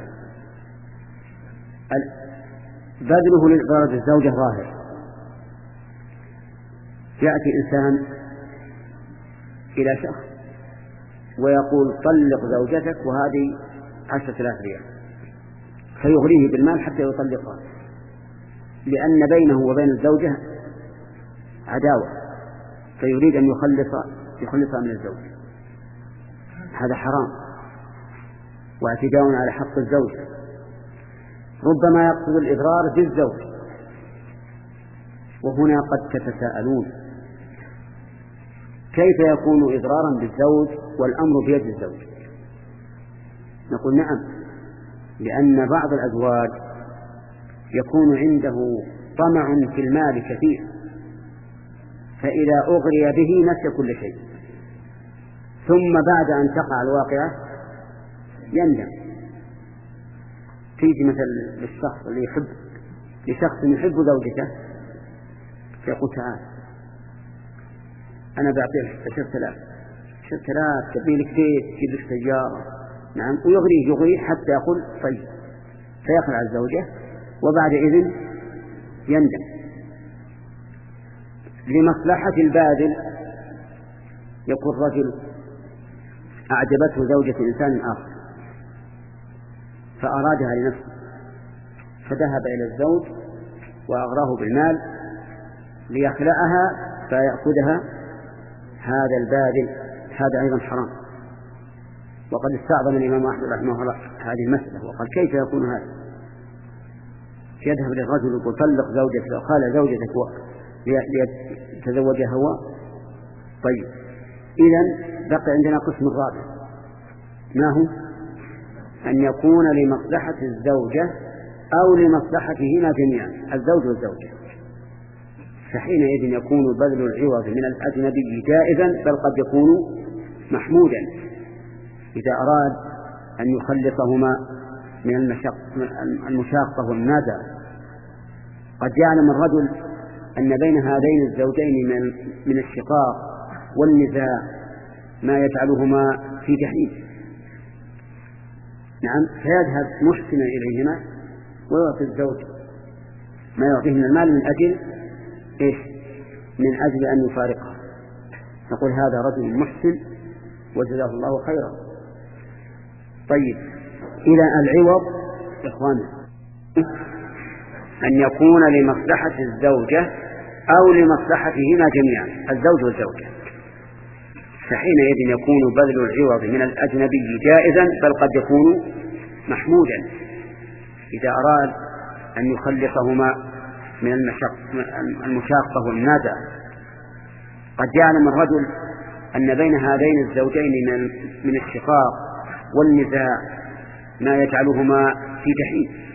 بذله للإضرار بالزوجة ظاهر. يأتي إنسان إلى شخص ويقول: طلق زوجتك وهذه عشرة آلاف ريال، فيغريه بالمال حتى يطلقها، لأن بينه وبين الزوجة عداوة، فيريد أن يخلص يخلصها من الزوج. هذا حرام واعتداء على حق الزوج. ربما يقصد الإضرار بالزوج، وهنا قد تتساءلون: كيف يكون إضرارا بالزوج والأمر بيد الزوج؟ نقول: نعم، لأن بعض الأزواج يكون عنده طمع في المال كثير، فإذا أغري به نسي كل شيء، ثم بعد أن تقع الواقعة يندم. تيجي مثل للشخص اللي يحب لشخص يحب زوجته فيقول: تعال أنا بعطيك عشرة آلاف عشرة آلاف تبني لك بيت، تجيب لك سيارة، نعم، ويغريه يغريه حتى يقول طيب، فيخلع الزوجة وبعد إذن يندم. لمصلحة الباذل يقول رجل أعجبته زوجة إنسان آخر فأرادها لنفسه، فذهب إلى الزوج وأغراه بالمال ليخلعها فيأخذها، هذا الباذل هذا أيضا حرام. وقد استعظم الإمام أحمد رحمه الله هذه المسألة وقال كيف يكون هذا؟ يذهب للرجل يقول طلق زوجتك أو خال زوجتك ليتزوجها هو. طيب إذن بقي عندنا قسم الرابع، ما هو؟ أن يكون لمصلحة الزوجة أو لمصلحتهما جميعا، الزوج والزوجة، فحينئذ يكون بذل العوض من الأجنبي جائزا، بل قد يكون محمودا إذا أراد أن يخلصهما من المشاقة والنازع. قد يعلم الرجل أن بين هذين الزوجين من الشقاق والنزاع ما يجعلهما في جحيم، نعم، فيذهب محسنا إليهما ويعطي الزوج ما يعطيه من المال من أجل إيش؟ من أجل أن يفارقها. نقول هذا رجل محسن وجزاه الله خيرا. طيب إلى العوض إخواننا أن يكون لمصلحة الزوجة أو لمصلحتهما جميعا، الزوج والزوجة، فحينئذ يكون بذل العوض من الأجنبي جائزا، بل قد يكون محمودا إذا أراد أن يخلصهما من المشاقة والنازع. قد يعلم الرجل أن بين هذين الزوجين من الشقاق والنزاع ما يجعلهما في جحيم،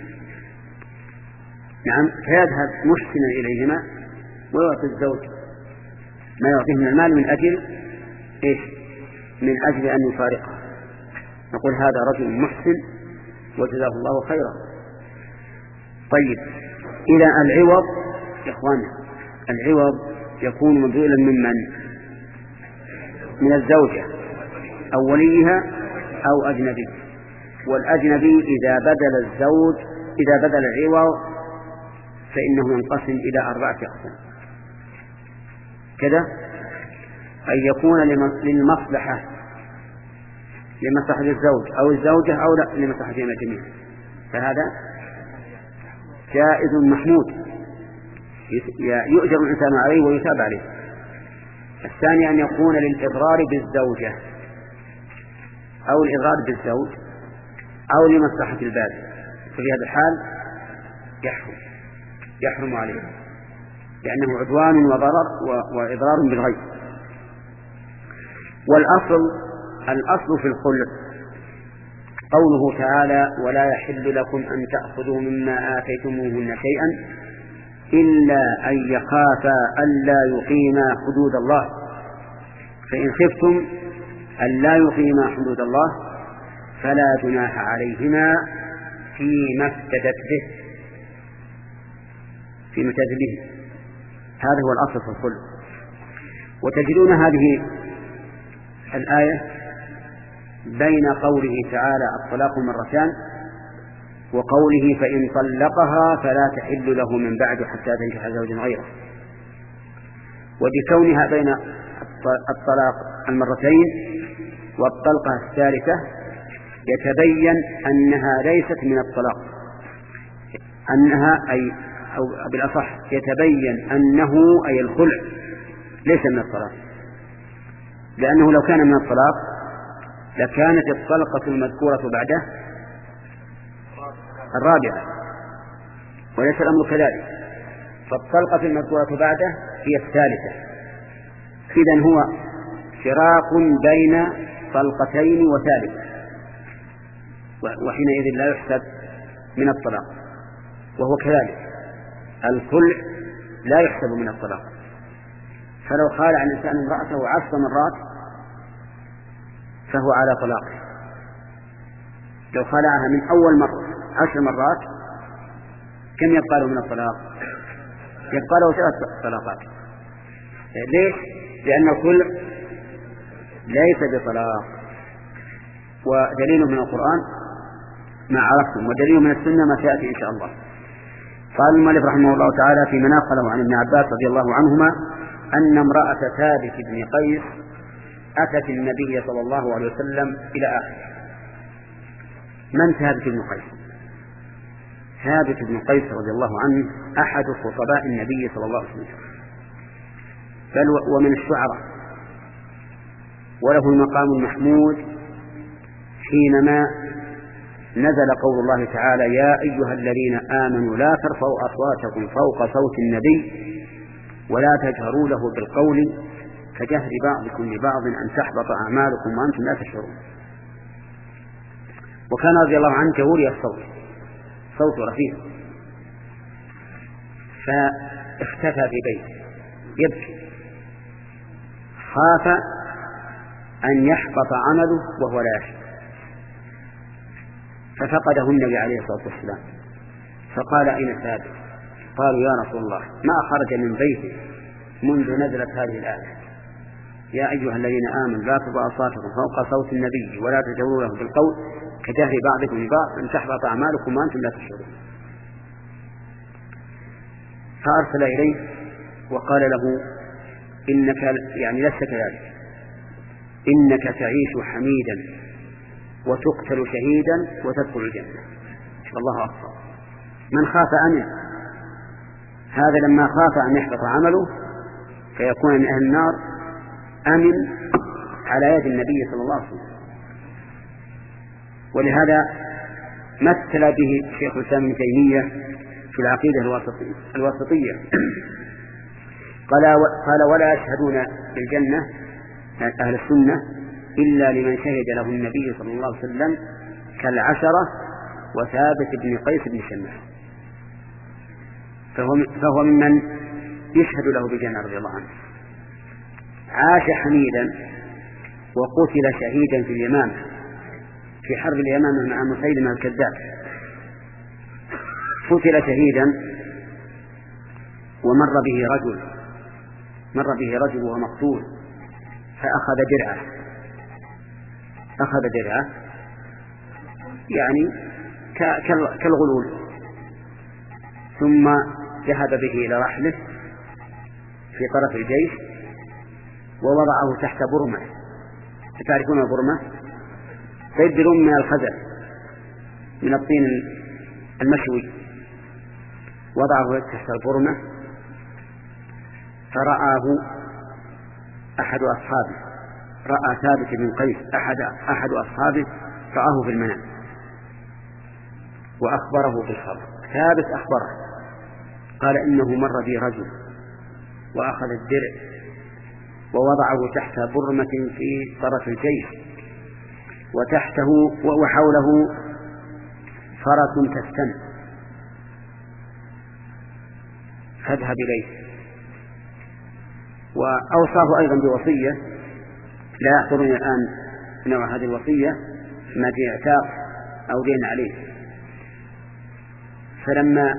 نعم، فيذهب محسنا إليهما ويعطي الزوج ما يعطيه من المال من أجل إيش؟ من أجل أن يفارقه. نقول هذا رجل محسن وجزاه الله خيرا. طيب إلى العوض إخواننا، العوض يكون مبذولا ممن؟ من الزوجة أو وليها أو أجنبي. والأجنبي إذا بدل الزوج إذا بدل العوض فإنه ينقسم إلى أربعة أقسام كذا: أن يكون للمصلحة لمصلحة الزوج أو الزوجة أو لمصلحتهما جميعا، فهذا جائز محمود يؤجر الإنسان عليه ويثاب عليه. الثاني أن يكون للإضرار بالزوجة أو الإضرار بالزوج أو لمصلحة الباب، ففي هذا الحال يحرم يحرم عليه لأنه عدوان وضرر وإضرار بالغير. والأصل الأصل في الخلع قوله تعالى: ولا يحل لكم أن تأخذوا مما آتيتموهن شيئا إلا أن يخافا ألا يقيما حدود الله، فإن خفتم ألا يقيما حدود الله فلا جناح عليهما فيما افتدت به فيما افتدت به. هذا هو الأصل في الخلع. وتجدون هذه الآية بين قوله تعالى: الطلاق مرتان، وقوله: فإن طلقها فلا تحل له من بعد حتى تنكح زوجا غيره. وبكونها بين الطلاق المرتين والطلقة الثالثة يتبين أنها ليست من الطلاق، أنها أي أو بالأصح يتبين أنه أي الخلع ليس من الطلاق، لأنه لو كان من الطلاق لكانت الطلقة المذكورة بعده الرابعة، وليس الأمر كذلك، فالطلقة المذكورة بعده هي الثالثة. إذن هو فراق بين طلقتين وثالثة، وحينئذ لا يحسب من الطلاق. وهو كذلك الخلع لا يحسب من الطلاق، فلو خالع الإنسان امرأته عشر مرات فهو على طلاقه، لو خالعها من أول مرة عشر مرات كم يبقى له من الطلاق؟ يبقى له ثلاث طلاقات. ليش؟ لأن الخلع ليس بطلاق، ودليله من القرآن ما عرفتم، ودليله من السنة ما سيأتي إن شاء الله. قال المؤلف رحمه الله تعالى فيما نقله عن ابن عباس رضي الله عنهما أن امرأة ثابت بن قيس أتت النبي صلى الله عليه وسلم إلى آخره. من ثابت بن قيس؟ ثابت بن قيس رضي الله عنه أحد خطباء النبي صلى الله عليه وسلم، بل ومن الشعراء، وله المقام المحمود حينما نزل قول الله تعالى: يا أيها الذين آمنوا لا ترفعوا أصواتكم فوق صوت النبي ولا تجهروا له بالقول كجهر بعضكم لبعض أن تحبط أعمالكم وأنتم لا تشعرون. وكان رضي الله عنه جهوري الصوت، صوت رفيع، فاختفى في بيته يبكي، خاف أن يحبط عمله وهو لا يشعر، ففقده النبي عليه الصلاة والسلام فقال: أين ثابت؟ قالوا: يا رسول الله ما خرج من بيته منذ نزلت هذه الآية: يا أيها الذين آمنوا لا ترفعوا أصواتكم فوق صوت النبي ولا تجهروا له بالقول كجهر بعضكم لبعض أن تحبط أعمالكم وأنتم لا تشعرون. فأرسل إليه وقال له: إنك يعني لست كذلك، إنك تعيش حميدا وتقتل شهيدا وتدخل الجنة. الله أكبر، من خاف أمن. هذا لما خاف أن يحبط عمله فيكون من أهل النار أمن على يد النبي صلى الله عليه وسلم. ولهذا مثل به شيخ الإسلام ابن تيمية في العقيدة الواسطية قال: ولا يشهدون بالجنة أهل السنة إلا لمن شهد له النبي صلى الله عليه وسلم كالعشرة وثابت بن قيس بن شماس، فهو, فهو ممن يشهد له بالجنة رضي الله عنه. عاش حميدا وقتل شهيدا في اليمامة في حرب اليمامة مع مسيلمة الكذاب، قتل شهيدا ومر به رجل مر به رجل وهو مقتول فأخذ درعه أخذ درعه يعني كالغلول، ثم ذهب به إلى رحله في طرف الجيش ووضعه تحت برمة. تعرفون البرمة؟ قدر من الخزف من الطين المشوي، وضعه تحت البرمة فرآه أحد أصحابه، رأى ثابت بن قيس أحد, أحد أصحابه رآه في المنام وأخبره بالخبر. ثابت أخبره قال: إنه مر بي رجل وأخذ الدرع ووضعه تحت برمة في طرف الجيش وتحته وحوله فرس تستن، فاذهب إليه. وأوصاه أيضا بوصية لا يحضرني الآن نوع هذه الوصية ما في اعتاق أو دين عليه. فلما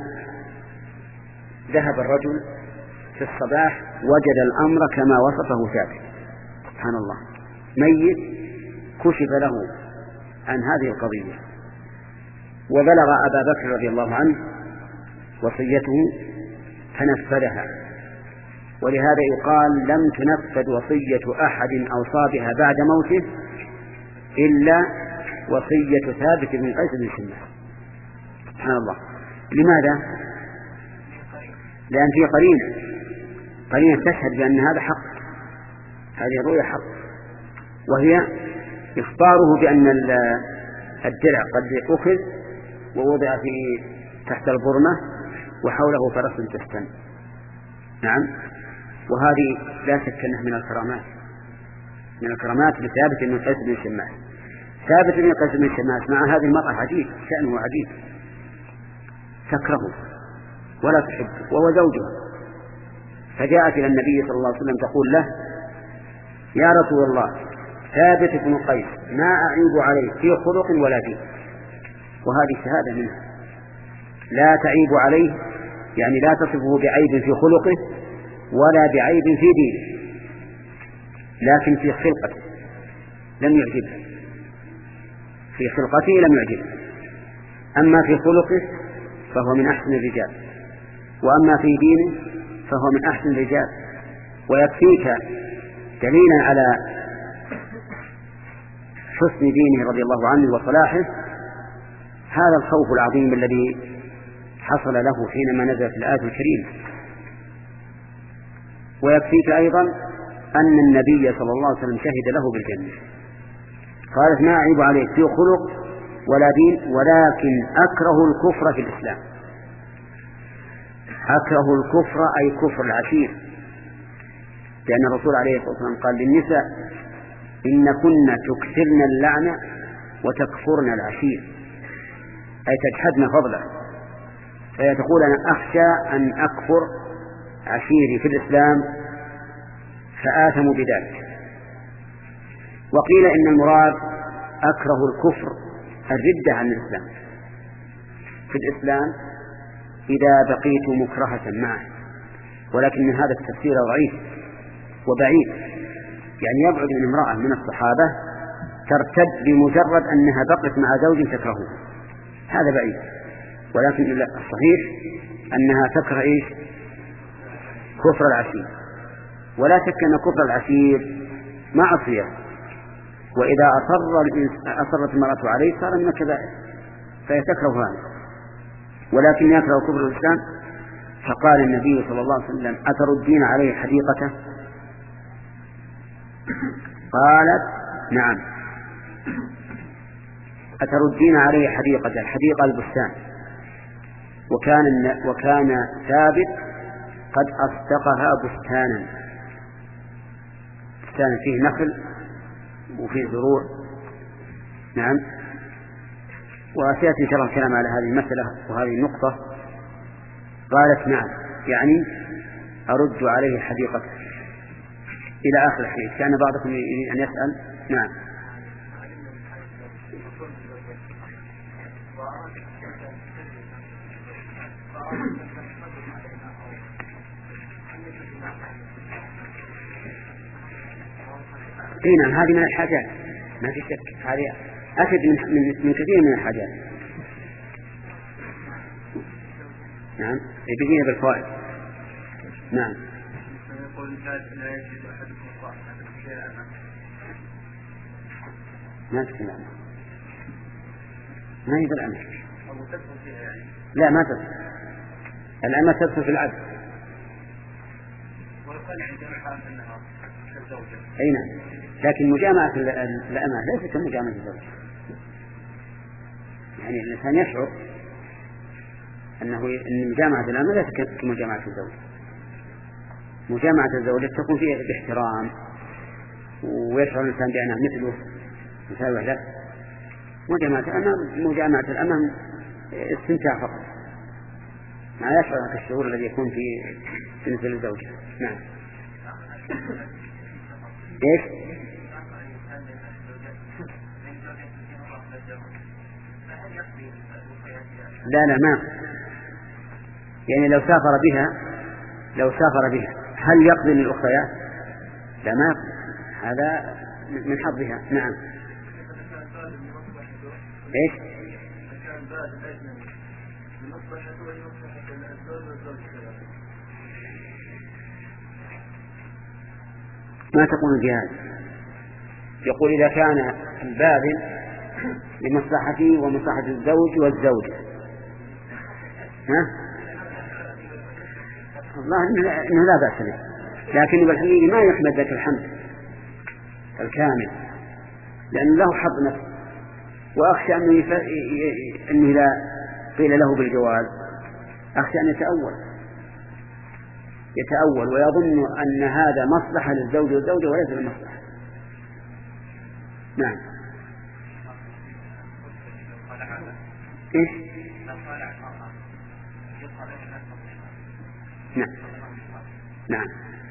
ذهب الرجل في الصباح وجد الأمر كما وصفه ثابت، سبحان الله، ميت كشف له عن هذه القضية. وبلغ أبا بكر رضي الله عنه وصيته فنفذها. ولهذا يقال: لم تنفذ وصية أحد أوصى بها بعد موته إلا وصية ثابت بن قيس بن شماس. سبحان الله. لماذا؟ لأن في قرينة قرينة تشهد بأن هذا حق، هذه الرؤيا حق، وهي إخباره بأن الدرع قد أخذ ووضع في تحت البرمة وحوله فرس تستن. نعم. وهذه لا شك أنها من الكرامات من الكرامات لثابت بن قيس بن شماس. ثابت بن قيس بن شماس مع هذه المرأة عجيب، شأنه عجيب، تكرهه ولا تحبه وهو زوجها، فجاءت إلى النبي صلى الله عليه وسلم تقول له: يا رسول الله، ثابت بن قيس ما أعيب عليه في خلق ولا دين. وهذه شهادة منه، لا تعيب عليه يعني لا تصفه بعيب في خلقه ولا بعيب في دينه، لكن في خلقته لم يعجبه، في خلقته لم يعجبه، أما في خلقه فهو من أحسن الرجال، وأما في دينه فهو من أحسن الرجال. ويكفيك دليلا على حسن دينه رضي الله عنه وصلاحه هذا الخوف العظيم الذي حصل له حينما نزلت الآية الكريمة. ويكفيك أيضا أن النبي صلى الله عليه وسلم شهد له بالجنة، قالت ما أعيب عليك في خلق ولا دين ولكن أكره الكفر في الإسلام. أكره الكفر أي كفر العشير، لأن الرسول عليه الصلاة والسلام قال للنساء إن كنا تكثرن اللعنة وتكفرن العشير، أي تجحدن فضله. فهي تقول أنا أخشى أن أكفر عشيري في الإسلام فآثم بذلك. وقيل إن المراد أكره الكفر الردة عن الإسلام في الإسلام إذا بقيت مكرهة معه، ولكن هذا التفسير ضعيف وبعيد، يعني يبعد من امرأة من الصحابة ترتد بمجرد أنها بقت مع زوج تكرهه، هذا بعيد. ولكن الصحيح أنها تكره إيش؟ كفر العشير. ولا شك أن كفر العشير معصية، وإذا أصر أصرت المرأة عليه صار من الكبائر فهي تكره هذا، ولكن يكره كفر الإسلام. فقال النبي صلى الله عليه وسلم أتردين عليه حديقته؟ قالت نعم. أتردين عليه حديقته؟ الحديقة البستان. وكان وكان ثابت قد أصدقها بستانا، بستان فيه نخل وفيه زروع. نعم. وسيأتي إن شاء الله الكلام على هذه المسألة وهذه النقطة. قالت نعم، يعني أرد عليه حديقته إلى آخر الحديث. كان بعضكم يريد أن يسأل. نعم. اي نعم، هذه من الحاجات ما في شك، هذه أشد من, من, من كثير من الحاجات. نعم، يبدين بالفوائد. نعم. ما تسمع ما هي بالأمر. لا ما تدخل الأمة، تدخل في العبد. أي نعم، لكن مجامعة الأمة ليست كمجامعة الزوج. يعني الإنسان يشعر أنه أن مجامعة الأمة ليست كمجامعة الزوج. مجامعة الزوج تكون فيها باحترام ويشعر الإنسان بأنه مثله مثال وحده. مجامعة الأمة مجامعة الأمة استمتاع فقط، ما يشعر بالشعور الذي يكون في بالنسبة للزوجة. نعم. ايش؟ لا لا ما يعني لو سافر بها لو سافر بها هل يقضي للأخريات؟ لا ما يقضي، هذا من حظها. نعم. ايش؟ ما تقول في هذا؟ يقول إذا كان الباذل لمصلحته ومصلحة الزوج والزوجة، ها؟ الله إنه لا بأس به، لكن بالحقيقة ما يحمد ذلك الحمد الكامل، لأن له حظ نفسه. وأخشى أنه, يف... أنه إذا قيل له بالجواز أخشى أن يتأول يتأول ويظن أن هذا مصلحة للزوج والزوجة وليس المصلحة. نعم. إيش؟ نعم. نعم.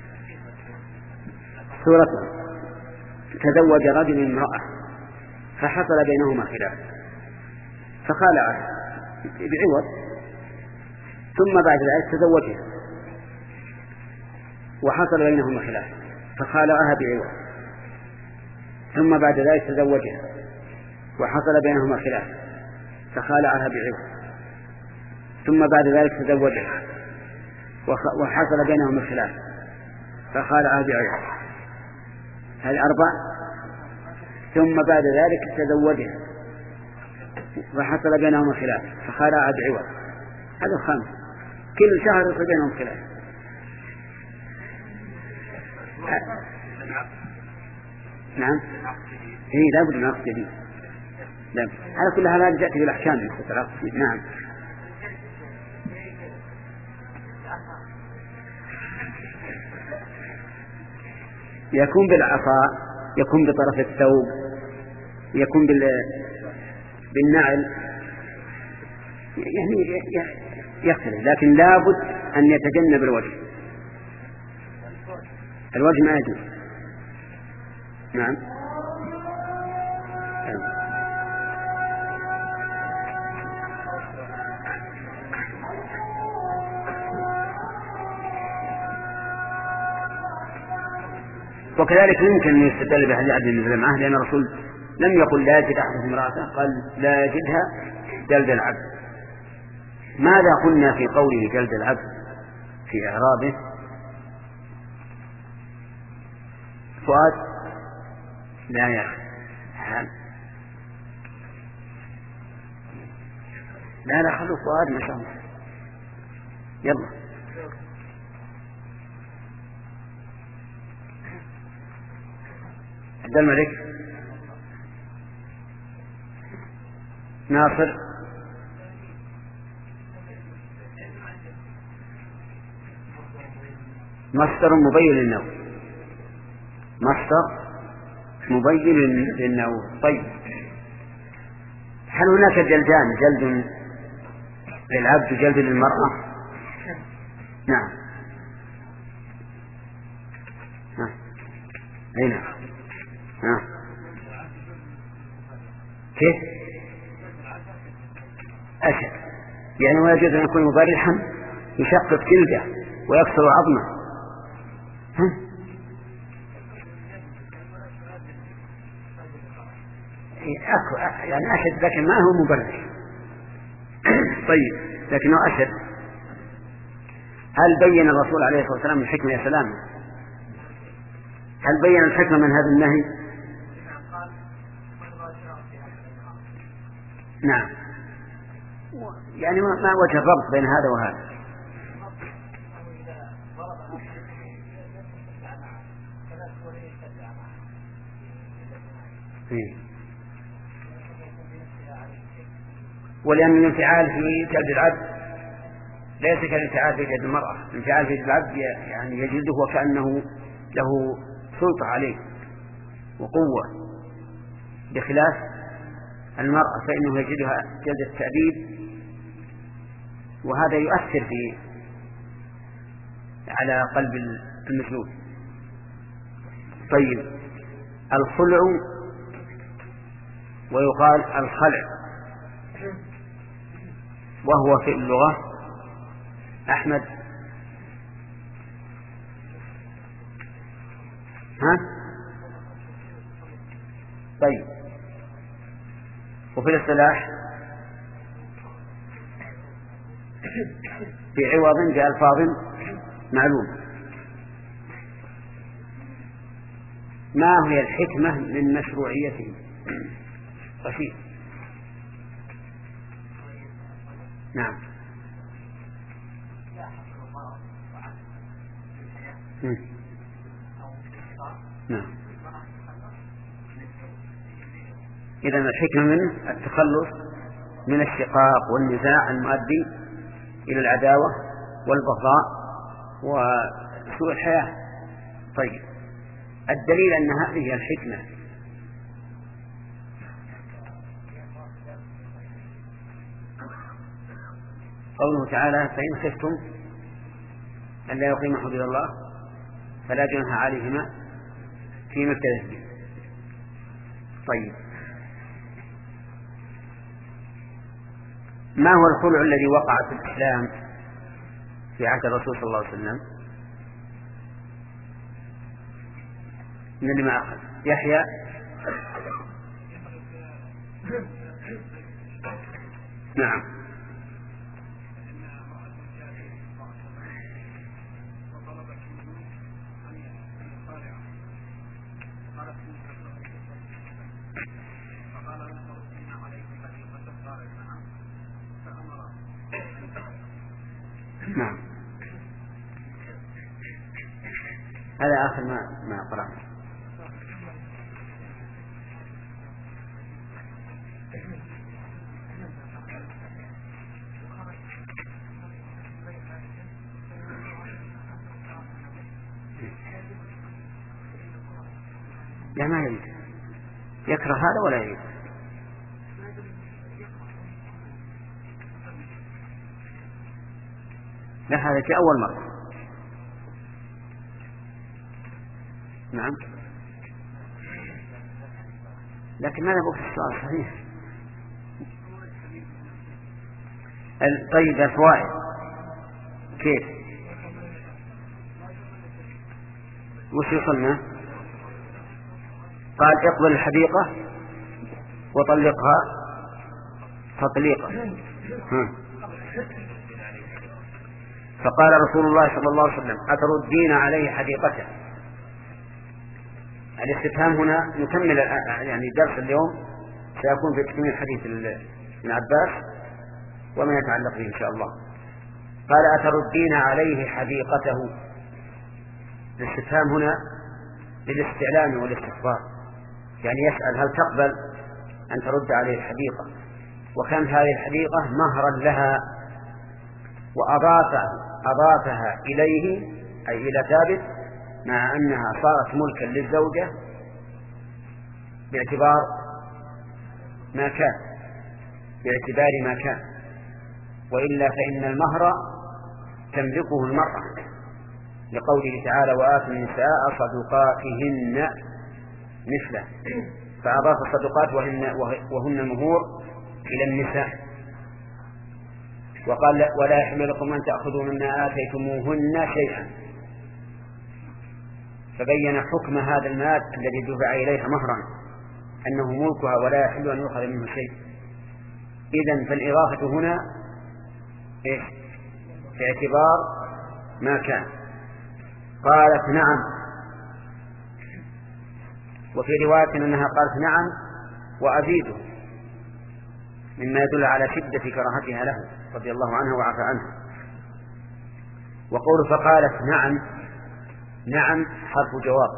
سورة تزوج رجل امرأة فحصل بينهما خلاف فخالعه بعوض، ثم بعد ذلك تزوجها وحصل بينهما خلاف فخالعها بعوض، ثم بعد ذلك تزوجها وحصل بينهما خلاف فخالعها بعوض، ثم بعد ذلك تزوجها وحصل بينهما خلاف فخالعها بعوض. هذه أربع. ثم بعد ذلك تزوجها وحصل بينهما خلاف فخالعها بعوض، هذا الخامس، كل شهر يصير بينهم خلاف. نعم. إيه لا بد من عقد جديد. لا على كل هذا جاءت بالأحكام من العقد. نعم. يكون بالعصا، يكون بطرف الثوب، يكون بال بالنعل، يعني يختلف، لكن لابد أن يتجنب الوجه. الوجه ما يجوز. نعم. وكذلك يمكن أن يستدل بهذه عبد بن زمعة، لأن الرسول لم يقل لا يجد أحد امرأته، قال لا يجدها جلد العبد. ماذا قلنا في قوله جلد العبد في إعرابه؟ فؤاد لا يا حال. لا لا خلوا فؤاد ما شاء الله. يلا عبد الملك ناصر مصدر مبين للنوع، مصدر مبين للنوع. طيب هل هناك جلدان، جلد للعبد وجلد للمرأة؟ نعم. ها. أي نعم. ها. كيف؟ أشد، يعني ولا يجوز أن يكون مبرحا يشقق جلده ويكسر عظمه. أكو يعني أشد، لكن ما هو مبرح. طيب لكنه أشد. هل بين الرسول عليه الصلاة والسلام الحكمة يا سلام؟ هل بين الحكمة من هذا النهي؟ نعم. يعني ما وجه الربط بين هذا وهذا؟ ولأن الانفعال في جلد العبد ليس كالانفعال في جلد المرأة. الانفعال في جلد العبد يعني يجلده وكأنه له سلطة عليه وقوة، بخلاف المرأة فإنه يجلدها جلد التأديب، وهذا يؤثر في على قلب المجلود. طيب الخلع ويقال الخلع، وهو في اللغة أحمد ها؟ طيب وفي الاصطلاح في عوض بألفاظ معلوم. ما هي الحكمة من مشروعيته؟ رشيد. نعم. نعم. إذن الحكمة منه التخلص من الشقاق والنزاع المؤدي إلى العداوة والبغضاء وسوء الحياة. طيب الدليل أن هذه هي الحكمة قوله تعالى فإن خفتم أن لا يقيم حدود الله فلا جناح عليهما فيما افتدت به. طيب ما هو الخلع الذي وقع في الإسلام في عهد الرسول صلى الله عليه وسلم؟ من اللي ما أخذ؟ يحيى. نعم. نعم. هذا آخر ما ما قرأنا. لا ما يريد يكره هذا ولا يريد. لا هذا في أول مرة. نعم لكن ماذا بقى في السؤال صحيح. طيب الفوائد كيف وش يصلنا؟ قال اقبل الحديقة وطلقها تطليقا. فقال رسول الله صلى الله عليه وسلم أتردين عليه حديقته. الاستفهام هنا نكمل يعني درس اليوم سيكون في تكميل حديث ابن عباس وما يتعلق به إن شاء الله. قال أتردين عليه حديقته. الاستفهام هنا للاستعلام والاستخبار يعني يسأل هل تقبل أن ترد عليه الحديقة. وكانت هذه الحديقة مهرا لها وأضافها أضافها إليه أي إلى ثابت مع أنها صارت ملكا للزوجة باعتبار ما كان باعتبار ما كان وإلا فإن المهر تملكه المرأة لقوله تعالى وآتوا النساء صدقاتهن مثله فأضاف الصدقات وهن, وهن مهور إلى النساء. وقال ولا يحل لكم أن تأخذوا مما آتيتموهن شيئا فبين حكم هذا المال الذي دفع إليها مهرا أنه ملكها ولا يحل أن يؤخذ منه شيء. إذن فالإضافة هنا إيه؟ في اعتبار ما كان. قالت نعم. وفي رواية أنها قالت نعم وأزيده مما يدل على شدة كراهتها له رضي الله عنها وعفى عنها. وقول فقالت نعم نعم حرف جواب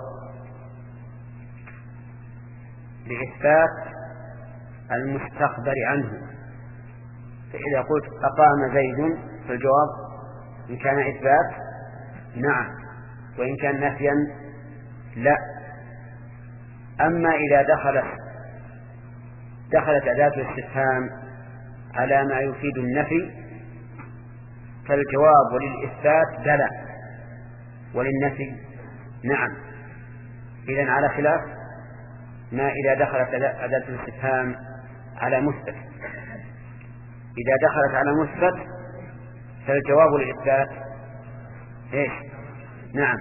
لإثبات المستخبر عنه. فإذا قلت أقام زيد فالجواب إن كان إثبات نعم وإن كان نفيا لا. أما إذا دخلت دخلت أداة الاستفهام على ما يفيد النفي فالجواب للإثبات بلى وللنفي نعم. إذن على خلاف ما إذا دخلت أداة الاستفهام على مثبت. إذا دخلت على مثبت فالجواب للإثبات إيش؟ نعم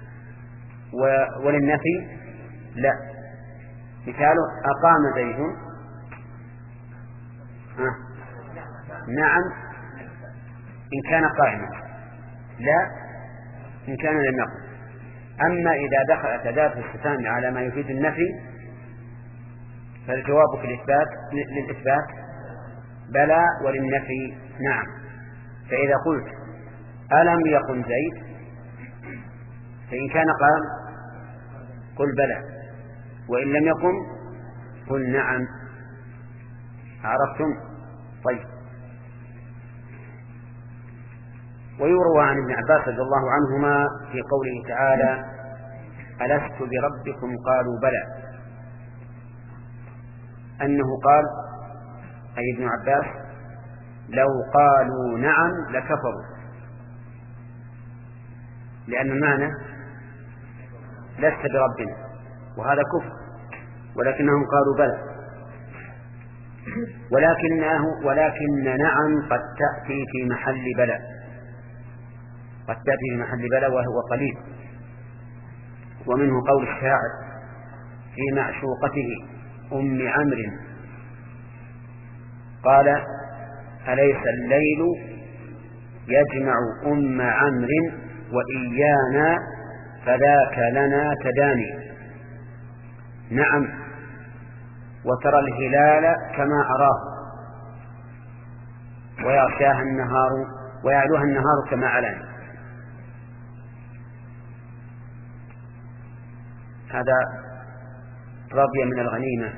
وللنفي لا. مثال أقام زيد آه. نعم إن كان قائما لا إن كان لم يقم. أما إذا دخلت أداة الاستفهام على ما يفيد النفي فالجواب في الإثبات للإثبات بلى وللنفي نعم. فإذا قلت ألم يقم زيد فإن كان قام قل بلى وإن لم يقم قل نعم. عرفتم؟ طيب. ويروى عن ابن عباس رضي الله عنهما في قوله تعالى ألست بربكم قالوا بلى أنه قال أي ابن عباس لو قالوا نعم لكفروا لأن المعنى لست بربنا وهذا كفر ولكنهم قالوا بلى. ولكنه ولكن نعم قد تأتي في محل بلى قد تأتي في محل بلى وهو قليل. ومنه قول الشاعر في معشوقته أم عمرو قال أليس الليل يجمع أم عمرو وإيانا فذاك لنا تداني. نعم وترى الهلال كما أراه ويغشاها النهار ويعلوها النهار كما علاني. هذا رضي من الغنيمة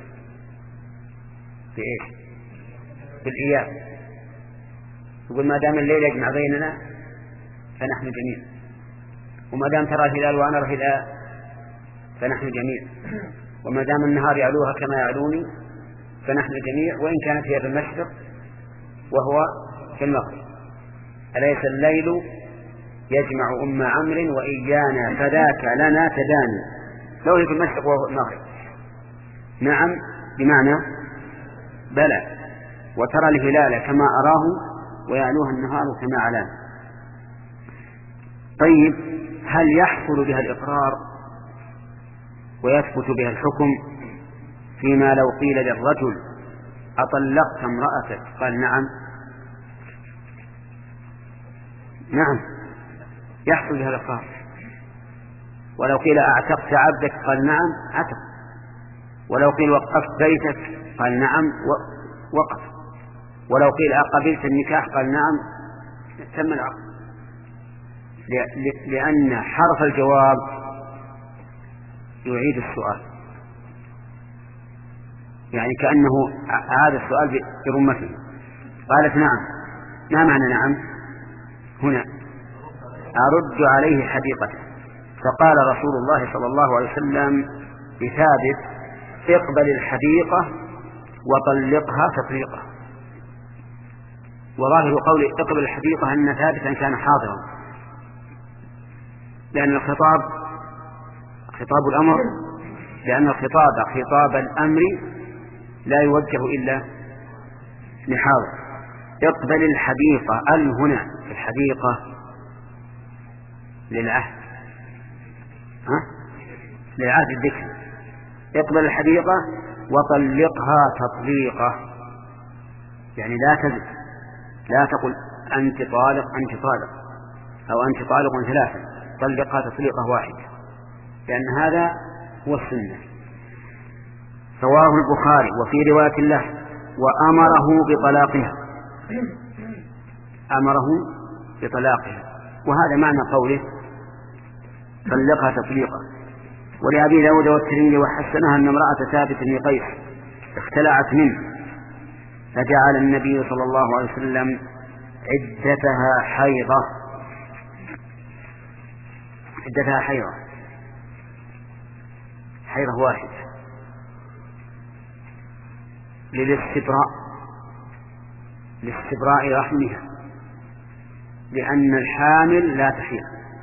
بإيش؟ بالإياب. يقول ما دام الليل يجمع بيننا فنحن جميع، وما دام ترى الهلال وأنا أرى الهلال فنحن جميع، وما دام النهار يعلوها كما يعلوني فنحن جميع، وإن كانت هي في المشرق وهو في المغرب. أليس الليل يجمع أم عمرو وإيانا فذاك لنا تداني، لو هي في المشرق وهو في المغرب. نعم بمعنى بلى، وترى الهلال كما أراه ويعلوها النهار كما علاه. طيب هل يحصل بها الإقرار ويثبت بها الحكم فيما لو قيل للرجل أطلقت امرأتك قال نعم؟ نعم يحصل بها الإقرار. ولو قيل أعتقت عبدك قال نعم عتق. ولو قيل وقفت بيتك قال نعم وقف. ولو قيل أقبلت النكاح قال نعم تم العقد، لأن حرف الجواب يعيد السؤال، يعني كأنه أعاد السؤال برمته. قالت نعم، ما معنى نعم هنا؟ أرد عليه حديقته. فقال رسول الله صلى الله عليه وسلم لثابت اقبل الحديقة وطلقها تطليقة. وظاهر قول اقبل الحديقة أن ثابتا كان حاضرا، لأن الخطاب خطاب الأمر، لأن الخطاب خطاب الأمر لا يوجه إلا لحاضر. اقبل الحديقة، ال هنا في الحديقة للعهد، ها؟ للعهد الذكر. اقبل الحديقة وطلقها تطليقة، يعني لا تزد، لا تقل أنت طالق أنت طالق أو أنت طالق ثلاثة، طلقها تطليقة واحدة، لأن هذا هو السنة. رواه البخاري وفي رواية له وأمره بطلاقها، أمره بطلاقها، وهذا معنى قوله طلقها تطليقا. ولأبي داود والترمذي وحسنها أن امرأة ثابت بن قيس اختلعت منه فجعل النبي صلى الله عليه وسلم عدتها حيضة، عدتها حيضة حيضة واحدة للاستبراء، لاستبراء رحمها، لأن الحامل لا تحيض،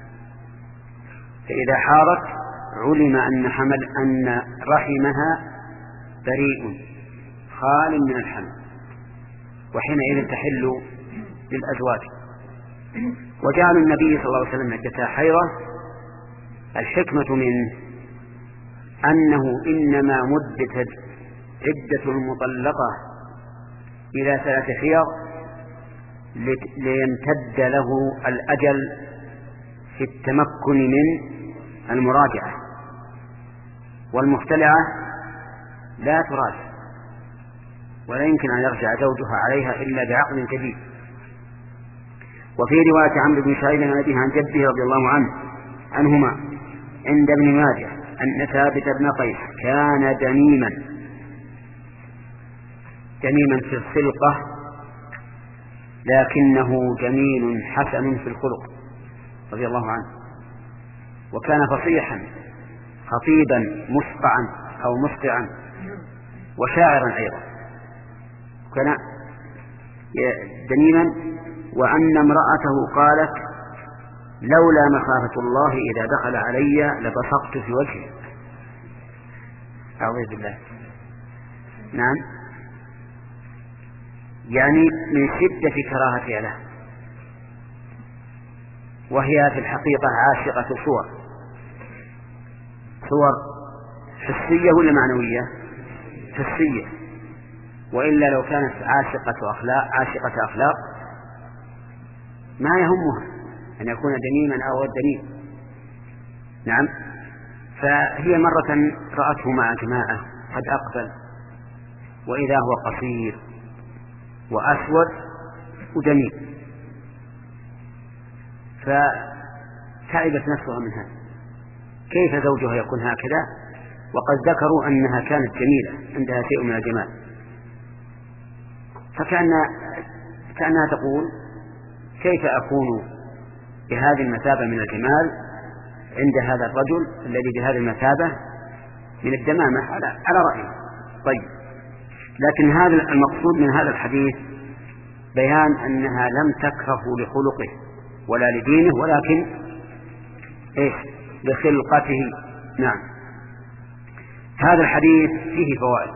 فإذا حاضت علم أن حمل أن رحمها بريء خال من الحمل، وحينئذ تحل للأزواج. وجعل النبي صلى الله عليه وسلم عدتها حيضة الحكمة منه أنه إنما مدت عدة المطلقة إلى ثلاث حيض ليمتد له الأجل في التمكن من المراجعة، والمختلعة لا تراجع ولا يمكن أن يرجع زوجها عليها إلا بعقد جديد. وفي رواية عمرو بن شعيب عن أبيه عن جده رضي الله عنه عنهما عند ابن ماجه أن ثابت بن قيس كان دميما دميما في الخلقة لكنه جميل حسن في الخلق رضي الله عنه، وكان فصيحا خطيبا مسقعا أو مسقعا وشاعرا أيضا، كان دميما. وأن امرأته قالت لولا مخافة الله إذا دخل علي لبصقت في وجهه. أعوذ بالله. نعم، يعني من شدة كراهتها له، وهي في الحقيقة عاشقة صور صور حسية ولا معنوية؟ حسية، وإلا لو كانت عاشقة أخلاق عاشقة أخلاق ما يهمها أن يكون دميما أو الدميم. نعم. فهي مرة رأته مع جماعة قد أقبل وإذا هو قصير وأسود ودميم، فتعبت نفسها من هذا، كيف زوجها يكون هكذا وقد ذكروا أنها كانت جميلة عندها شيء من الجمال، فكأن كأنها تقول كيف أكون بهذه المثابة من الجمال عند هذا الرجل الذي بهذه المثابة من الدمامة على على رأيه. طيب، لكن هذا المقصود من هذا الحديث بيان أنها لم تكره لخلقه ولا لدينه، ولكن إيش؟ لخلقته. نعم. هذا الحديث فيه فوائد.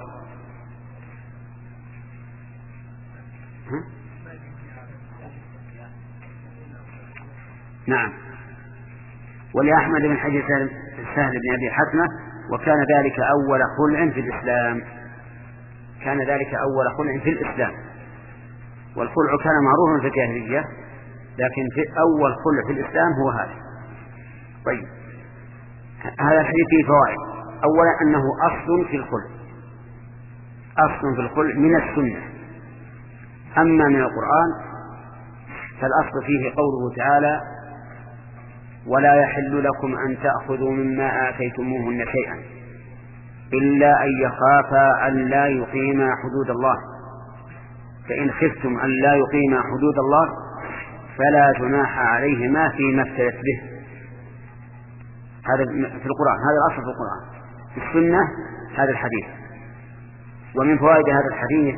نعم. ولأحمد بن حديث سهل بن أبي حتمة: وكان ذلك أول خلع في الإسلام. كان ذلك أول خلع في الإسلام، والخلع كان معروفا في الجاهلية، لكن في أول خلع في الإسلام هو هذا. طيب، هذا الحديث فيه فوائد. أولا أنه أصل في الخلع، أصل في الخلع من السنة. أما من القرآن فالأصل فيه قوله تعالى: ولا يحل لكم أن تأخذوا مما آتيتموهن شيئا إلا أن يخافا أن لا يقيما حدود الله، فإن خفتم أن لا يقيما حدود الله فلا جناح عليهما فيما افتدت به. هذا في القرآن، هذا الأصل في القرآن. في السنة هذا الحديث. ومن فوائد هذا الحديث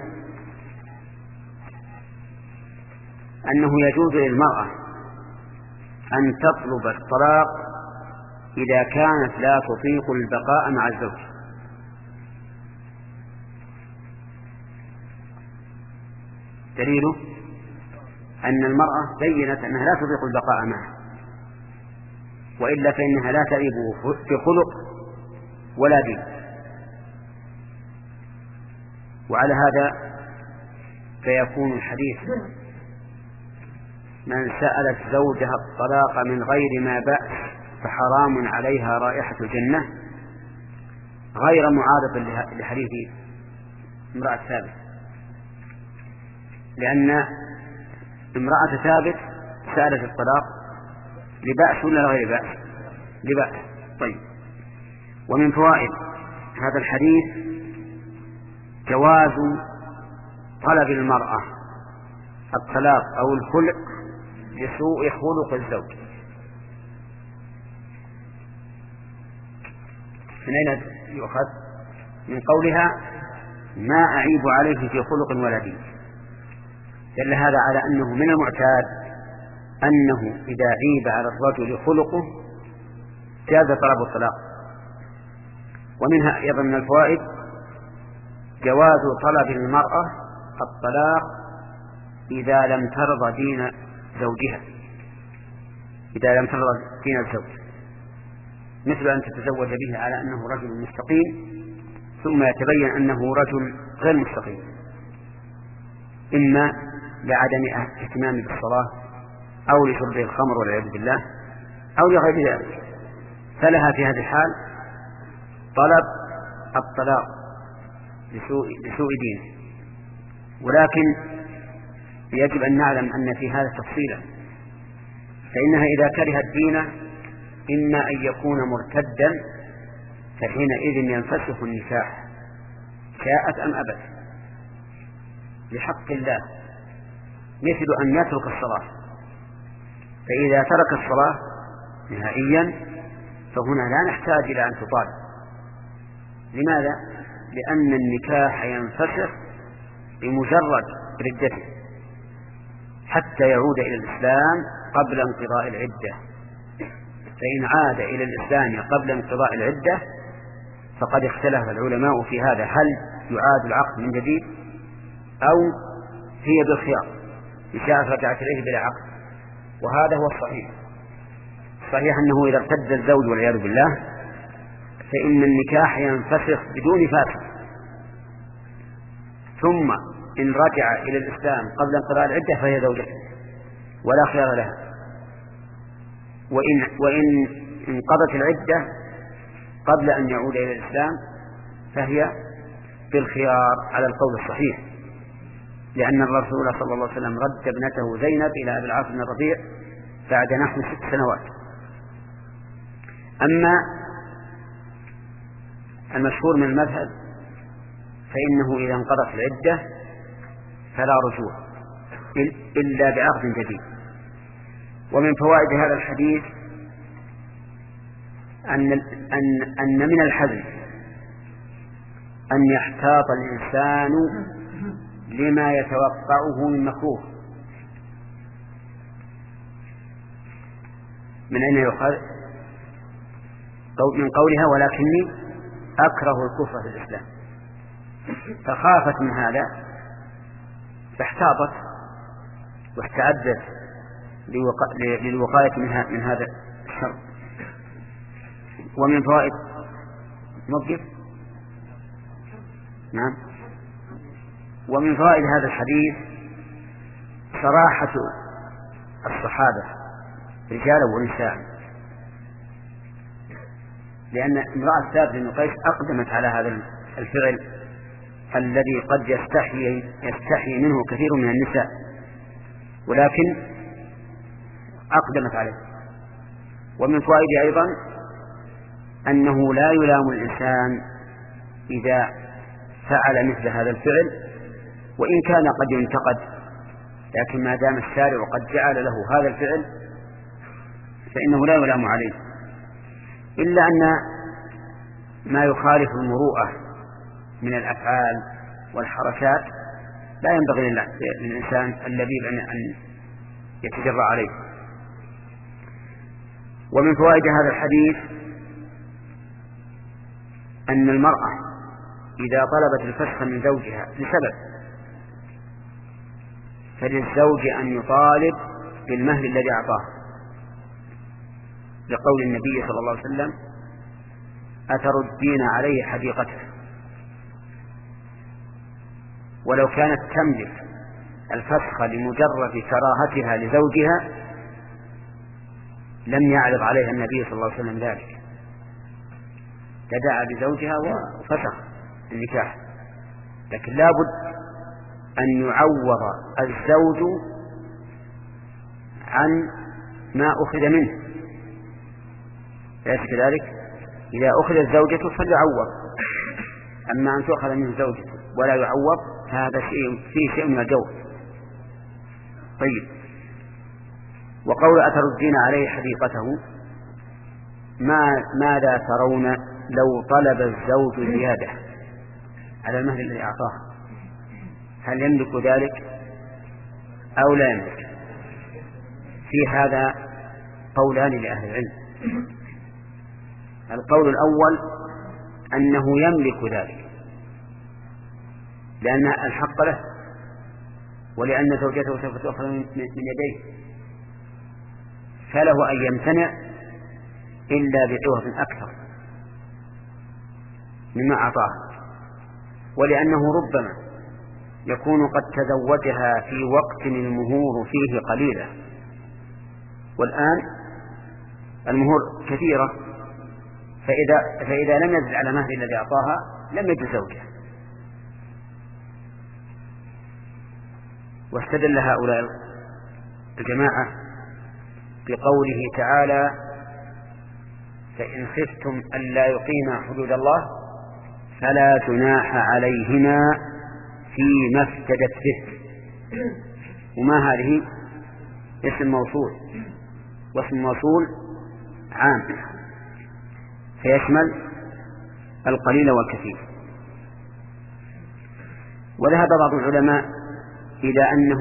أنه يجوز للمرأة أن تطلب الطلاق إذا كانت لا تطيق البقاء مع الزوج. دليله أن المرأة بيّنت أنها لا تطيق البقاء معه، وإلا فإنها لا تعيبه في خلق ولا دين. وعلى هذا فيكون الحديث: من سألت زوجها الطلاق من غير ما بأس فحرام عليها رائحة الجنة، غير معارض لحديث امرأة ثابت، لأن امرأة ثابت سألت الطلاق لبأس ولا غير بأس؟ لبأس. طيب، ومن فوائد هذا الحديث جواز طلب المرأة الطلاق أو الخلع لسوء خلق الزوج. من أين يؤخذ؟ من قولها: ما أعيب عليه في خلق ولا دين. دل هذا على أنه من المعتاد أنه إذا عيب على الرجل خلقه جاز طلب الطلاق. ومنها أيضا من الفوائد جواز طلب المرأة الطلاق إذا لم ترضى دين زوجها، إذا لم ترضى دين الزوج، مثل أن تتزوج به على أنه رجل مستقيم ثم يتبين أنه رجل غير مستقيم، إما لعدم اهتمام بالصلاة أو لشرب الخمر والعياذ بالله أو لغير ذلك، فلها في هذه الحال طلب الطلاق لسوء, لسوء دينه. ولكن يجب أن نعلم أن في هذا تفصيلا، فإنها إذا كرهت دينه إما أن يكون مرتدا فحينئذ ينفسخ النكاح شاءت أم أبت لحق الله، مثل أن يترك الصلاة، فإذا ترك الصلاة نهائيا فهنا لا نحتاج إلى أن تطالب. لماذا؟ لأن النكاح ينفسخ بمجرد ردته حتى يعود إلى الإسلام قبل انقضاء العدة، فإن عاد إلى الإسلام قبل انقضاء العدة فقد اختلف العلماء في هذا، هل يعاد العقد من جديد أو هي بالخيار إن شاءت رجعت إليه بلا عقد. وهذا هو الصحيح. صحيح أنه إذا ارتد الزوج والعياذ بالله فإن النكاح ينفسخ بدون فاسخ، ثم إن رجع إلى الإسلام قبل انقضاء العدة فهي زوجته ولا خيار لها، وإن, وإن انقضت العدة قبل أن يعود إلى الإسلام فهي بالخيار على القول الصحيح، لأن الرسول صلى الله عليه وسلم رد ابنته زينب إلى أبي العاص بن الربيع بعد نحو ست سنوات. أما المشهور من المذهب فإنه إذا انقضت العدة فلا رجوع إلا بعقد جديد. ومن فوائد هذا الحديث أن, أن, أن من الحزم أن يحتاط الإنسان لما يتوقعه من مكروه. من أين يؤخذ؟ من قولها ولكني أكره الكفر في الإسلام، فخافت من هذا فاحتاطت واستعدت للوقاية من هذا الشر. ومن فوائد موقف نعم ومن فوائد هذا الحديث صراحة الصحابة رجالا ونساء، لأن امرأة ثابت بن قيس أقدمت على هذا الفعل الذي قد يستحي يستحي منه كثير من النساء، ولكن أقدمت عليه. ومن فوائد أيضا أنه لا يلام الإنسان إذا فعل مثل هذا الفعل، وإن كان قد ينتقد، لكن ما دام الشارع قد جعل له هذا الفعل فإنه لا يلام عليه، إلا أن ما يخالف المروءة من الأفعال والحركات لا ينبغي للإنسان اللبيب أن يتجرأ عليه. ومن فوائد هذا الحديث أن المرأة إذا طلبت الفسخ من زوجها لسبب فللزوج أن يطالب بالمهر الذي أعطاه، لقول النبي صلى الله عليه وسلم أتردين عليه حديقته. ولو كانت تملك الفسخ لمجرد كراهتها لزوجها لم يعرض عليها النبي صلى الله عليه وسلم ذلك، تدعى بزوجها وفسخ النكاح. لكن لا بد أن يعوض الزوج عن ما أخذ منه، ليس كذلك؟ إذا أخذت زوجته فليعوض، أما أن تؤخذ منه زوجته ولا يعوض هذا شيء فيه شيء من الجور. طيب، وقول أتردين عليه حديقته، ما ماذا ترون لو طلب الزوج زيادة على المهر الذي أعطاه؟ هل يملك ذلك أو لا يملك؟ في هذا قولان لأهل العلم. القول الأول أنه يملك ذلك لأن الحق له، ولأن زوجته سوف تأخذ من يديه، فله أن يمتنع إلا بعوض أكثر مما أعطاه، ولأنه ربما يكون قد تزوجها في وقت المهور فيه قليلا، والآن المهور كثيرة، فإذا, فإذا لم يزل على مهر الذي أعطاها لم يجد زوجها. واستدل هؤلاء الجماعة بقوله تعالى فإن خفتم ألا يقيما حدود الله فلا جناح عليهما فيما افتدت به. وما هذه؟ اسم موصول، واسم موصول عام فيشمل القليل والكثير. وذهب بعض العلماء إلى أنه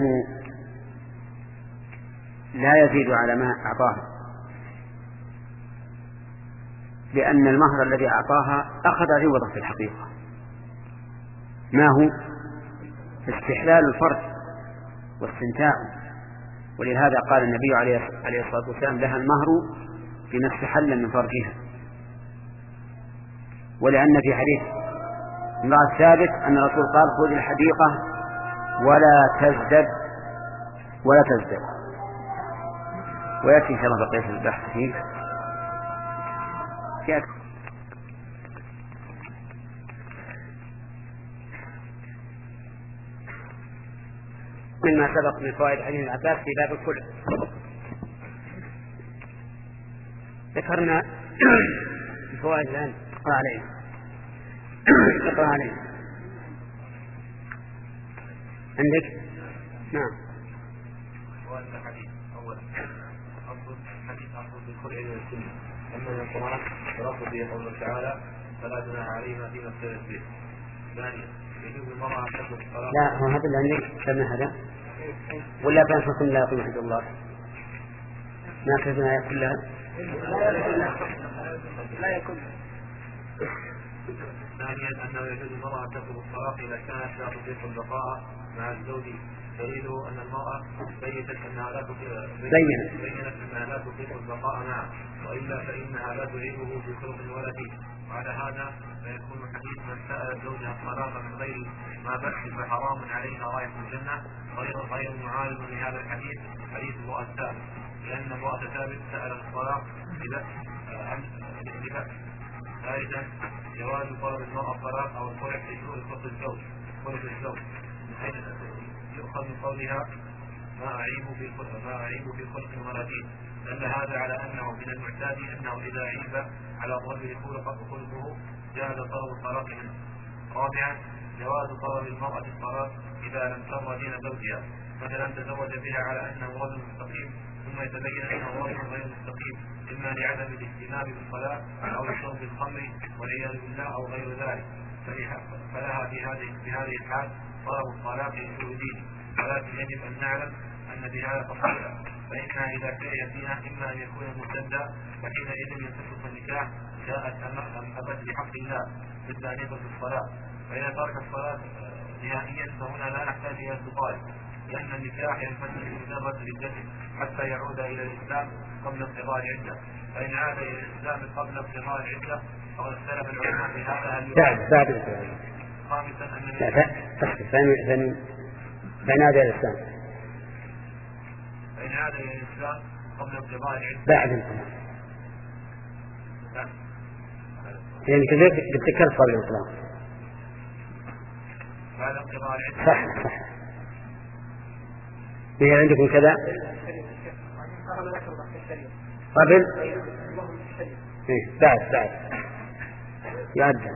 لا يزيد على ما أعطاه، لأن المهر الذي أعطاها أخذ عوضا في الحقيقة، ما هو استحلال الفرج واستمتاع. ولهذا قال النبي عليه الصلاة والسلام لها المهر بما استحل من فرجها. ولأن في حديث امرأة ثابت أن الرسول قال خذ الحديقة ولا تزدد ولا تزدد. ويأتي إن شاء الله بقية البحث فيه. مما سبق من فوائد حديث العباس في باب الكل. ذكرنا الفوائد الآن. اقرأ عليه اقرأ عليه عندك. نعم. فوائد الحديث. أولا أصل الحديث أصل في كل علم السنة. أما من القرآن فالأصل به قوله تعالى فلا جناح عليهما فيما اختلف به. ثانيا يجوز المرأة أن تترك الصلاة. لا هو هذا اللي عندك كما هذا ولا كان حكم لا يقيم حدود الله ما كتبنا كلها لا يكون. ثانيا أنه يجوز المرأة أن تترك الصلاة إذا كانت لا تطيق البقاء مع الزوج. دليله أن المرأة بينت أنها لا تطيق بينت أنها لا تطيق البقاء معه وإلا فإنها لا تعيبه في خلق الولد. وعلى هذا فيكون حديث من سأل زوجها الطلاق من غير ما بأس فحرام عليها رائحة الجنة غير غير معارض لهذا الحديث حديث امرأة ثابت لأن امرأة ثابت سأل الطلاق ببأس. ثالثا جواز طلب المرأة الطلاق أو الخلع في سوء خلق الزوج خلق الزوج من حيث يؤخذ من قولها ما أعيب في خلق ما أعيب في خلق المراتين. دل هذا على أنه من المعتاد أنه إذا عيب على الرجل خلقه جاز طلب الطلاق منه. رابعا جواز طلب المرأة الطلاق إذا لم ترضى دين زوجها مثلا تزوج بها على أنه رجل مستقيم ثم يتبين أنه رجل غير مستقيم إما لعدم الاهتمام بالصلاة أو لشرب الخمر والعياذ بالله أو غير ذلك فلها في هذه في هذه الحال طلب الطلاق لسوء دينه. ولكن يجب أن نعلم أن بهذا تفصيلا فإنها إذا كره دينه إما أن يكون مرتدا فحينئذ ينفسخ النكاح جاءت أم أبت بحق الله مثل أن يترك الصلاة. فإذا ترك الصلاة نهائيا فهنا لا نحتاج إلى تطالب لأن النكاح ينفسخ بمجرد ردته حتى يعود إلى الإسلام قبل انقضاء العدة. فإن عاد إلى الإسلام قبل انقضاء العدة فقد اختلف العلماء في هذا هل بعد بعد الإسلام. خامسا أن لا ثاني ثاني فإن عاد إلى الإسلام فإن عاد إلى الإسلام قبل انقضاء العدة بعد الإسلام يعني كذلك بتذكر قبل الإسلام بعد انقضاء العدة. صح صح. هي عندكم كذا قبل إيه بعد بعد يعدل.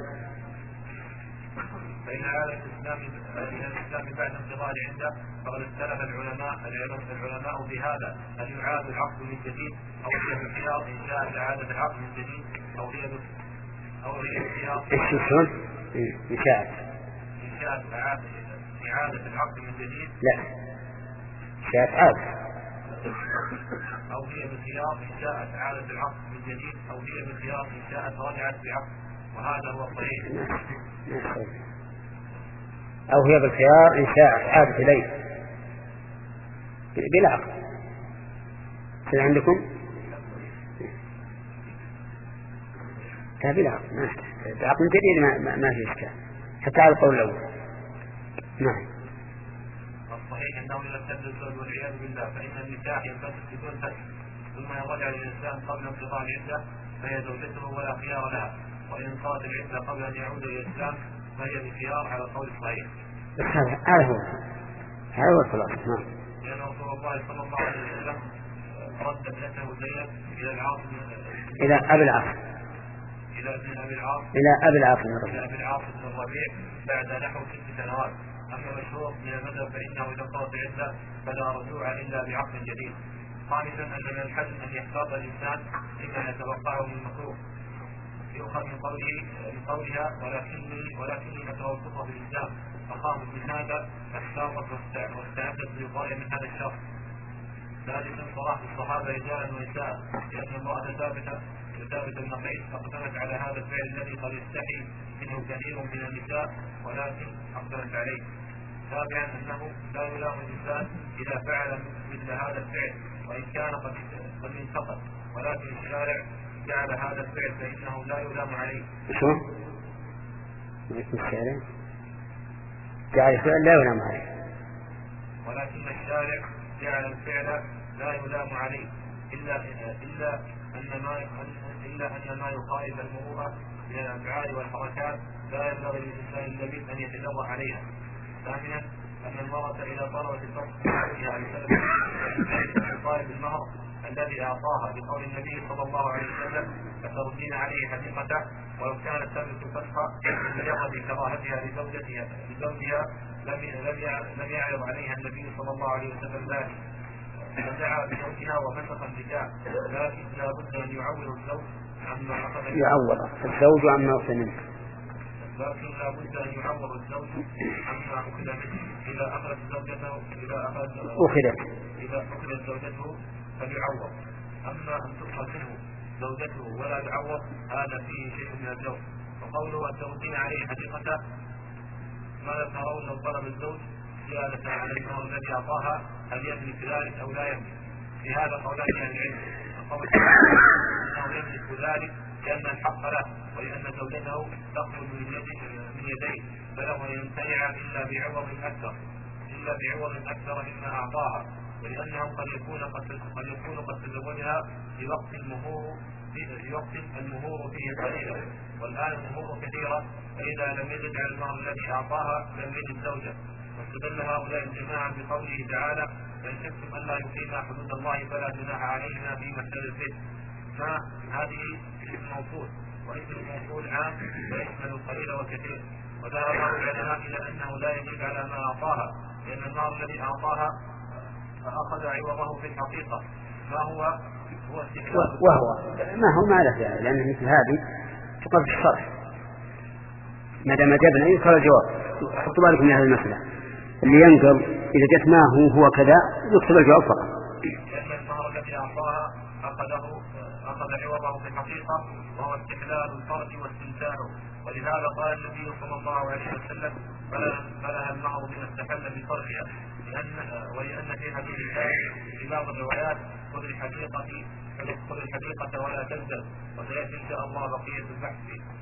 فإن عاد الإسلام إلى الإسلام بعد انقضاء العدة فقد اختلف العلماء العلماء بهذا هل يعاد العقد من جديد أو هي بالخيار إن شاء إعادة العقد من جديد أو هي أو هي بالخيار إيش شلون؟ إن شاءت إن شاءت إعادة العقد من جديد لا شاءت عاد أو هي بالخيار إن شاءت إعادة العقد من جديد أو هي بالخيار إن شاءت رجعت بعقد وهذا هو الصحيح. أو هي بالخيار إن شاءت عادت إليه بلا عقد. هل عندكم؟ لا بلا عقد ما يحتاج عقد جديد ما, ما, ما في إشكال حتى على القول الأول. نعم. الصحيح أنه إذا ارتد الزوج والعياذ بالله فإن النكاح ينفسخ بدون فتح ثم يرجع للإنسان قبل انقضاء العدة فهي زوجته ولا خيار لها وإن انقضت العدة قبل أن يعود إلى الإسلام فهي بخيار على القول الصحيح. هذا هو هذا هو الخلاصة. نعم. لأن رسول الله صلى الله عليه وسلم رد ابنته زينب إلى العاص إلى أبي العاص إلى ابن أبي العاص إلى أبي العاص إلى أبي العاص بن الربيع بعد نحو ست سنوات. أما المشهور من المذهب فإنه إذا انقضت العدة فلا رجوع إلا بعقد جديد. خامسا أن من الحل أن يحتاط الإنسان لما يتوقعه من المكروه يؤخذ من قوله من قولها ولكني ولكني أتوقف في الإسلام أخاف من هذا احتاطت واستعدت للغاية من هذا الشرط. ثالثا صلاح الصحابة رجالا ونساء لأن امرأة ثابتة ثابت بن قيس أقدمت على هذا الفعل الذي قد يستحي منه كثير من النساء ولكن أقدمت عليه. رابعا أنه لا يلام الإنسان إذا فعل مثل هذا الفعل وإن كان قد قد انتقد ولكن الشارع جعل هذا الفعل فإنه لا يلام عليه. شو؟ الشارع جعل الفعل لا يلام عليه ولكن الشارع جعل الفعل لا يلام عليه إلا إلا أن ما إلا أن ما يخالف المروءة من الأفعال والحركات لا ينبغي للإنسان اللبيب أن يتجرأ عليها. ثامنا أن المرأة إذا طلبت الفرق بها بسبب طالب المهر الذي أعطاها بقول النبي صلى الله عليه وسلم فتردين عليه حديقته ولو كانت تملك الفتح بمجرد كراهتها لزوجتها لزوجها لم لم يعرض عليها النبي صلى الله عليه وسلم ذلك فدعا بزوجها وفسخ النكاح لكن لا بد ان يعوض الزوج عما اخذ يعوض الزوج عما اخذ منه لكن لا بد ان يعوض الزوج عما اخذ منه اذا اخذت زوجته اذا اخذت اخذت اذا اخذت زوجته فليعوض. اما ان تؤخذ منه زوجته ولا يعوض هذا فيه شيء من الجور. وقوله ان تردين عليه حقيقته ماذا ترون لو طلب الزوج زيادة على المهر الذي أعطاها هل يملك ذلك أو لا يملك؟ في هذا قولان أهل العلم. القول أنه يملك ذلك لأن الحق له ولأن زوجته تخرج من يديه فله أن يمتنع إلا بعوض أكثر إلا بعوض أكثر مما أعطاها ولأنه قد يكون قد قد يكون قد تزوجها في وقت المهور في وقت المهور فيه قليلا والآن المهور كثيرا فإذا لم يجد على المهر الذي أعطاها لم يجد زوجة. واستدل هؤلاء الجماعة بقوله تعالى فإن خفتم ألا يقيما حدود الله فلا جناح عليهما فيما اختلف به. ما هذه اسم موصول واسم الموصول عام ويشمل القليل والكثير. وذهب بعض العلماء إلى أنه لا يجب على ما أعطاها لأن المهر الذي أعطاها فأخذ عوضه في الحقيقة ما هو هو استحلال وهو ما هو ما له يعني لأن مثل هذه تقف في الشرح ما دام جبنا يذكر الجواب. حطوا بالكم من هذه المسألة اللي ينقل إذا جت ما هو هو كذا يكتب الجواب فقط. لأن المهر الذي أعطاها أخذه أخذ عوضه في الحقيقة وهو استحلال الفرج واستمتاعه ولهذا قال النبي صلى الله عليه وسلم فلها المهر من استحل بفرجها لأن ولأن في حديث في بعض الروايات خذ الحقيقة خذ الحقيقة ولا تنزل وسيأتي إن شاء الله بقية البحث فيه.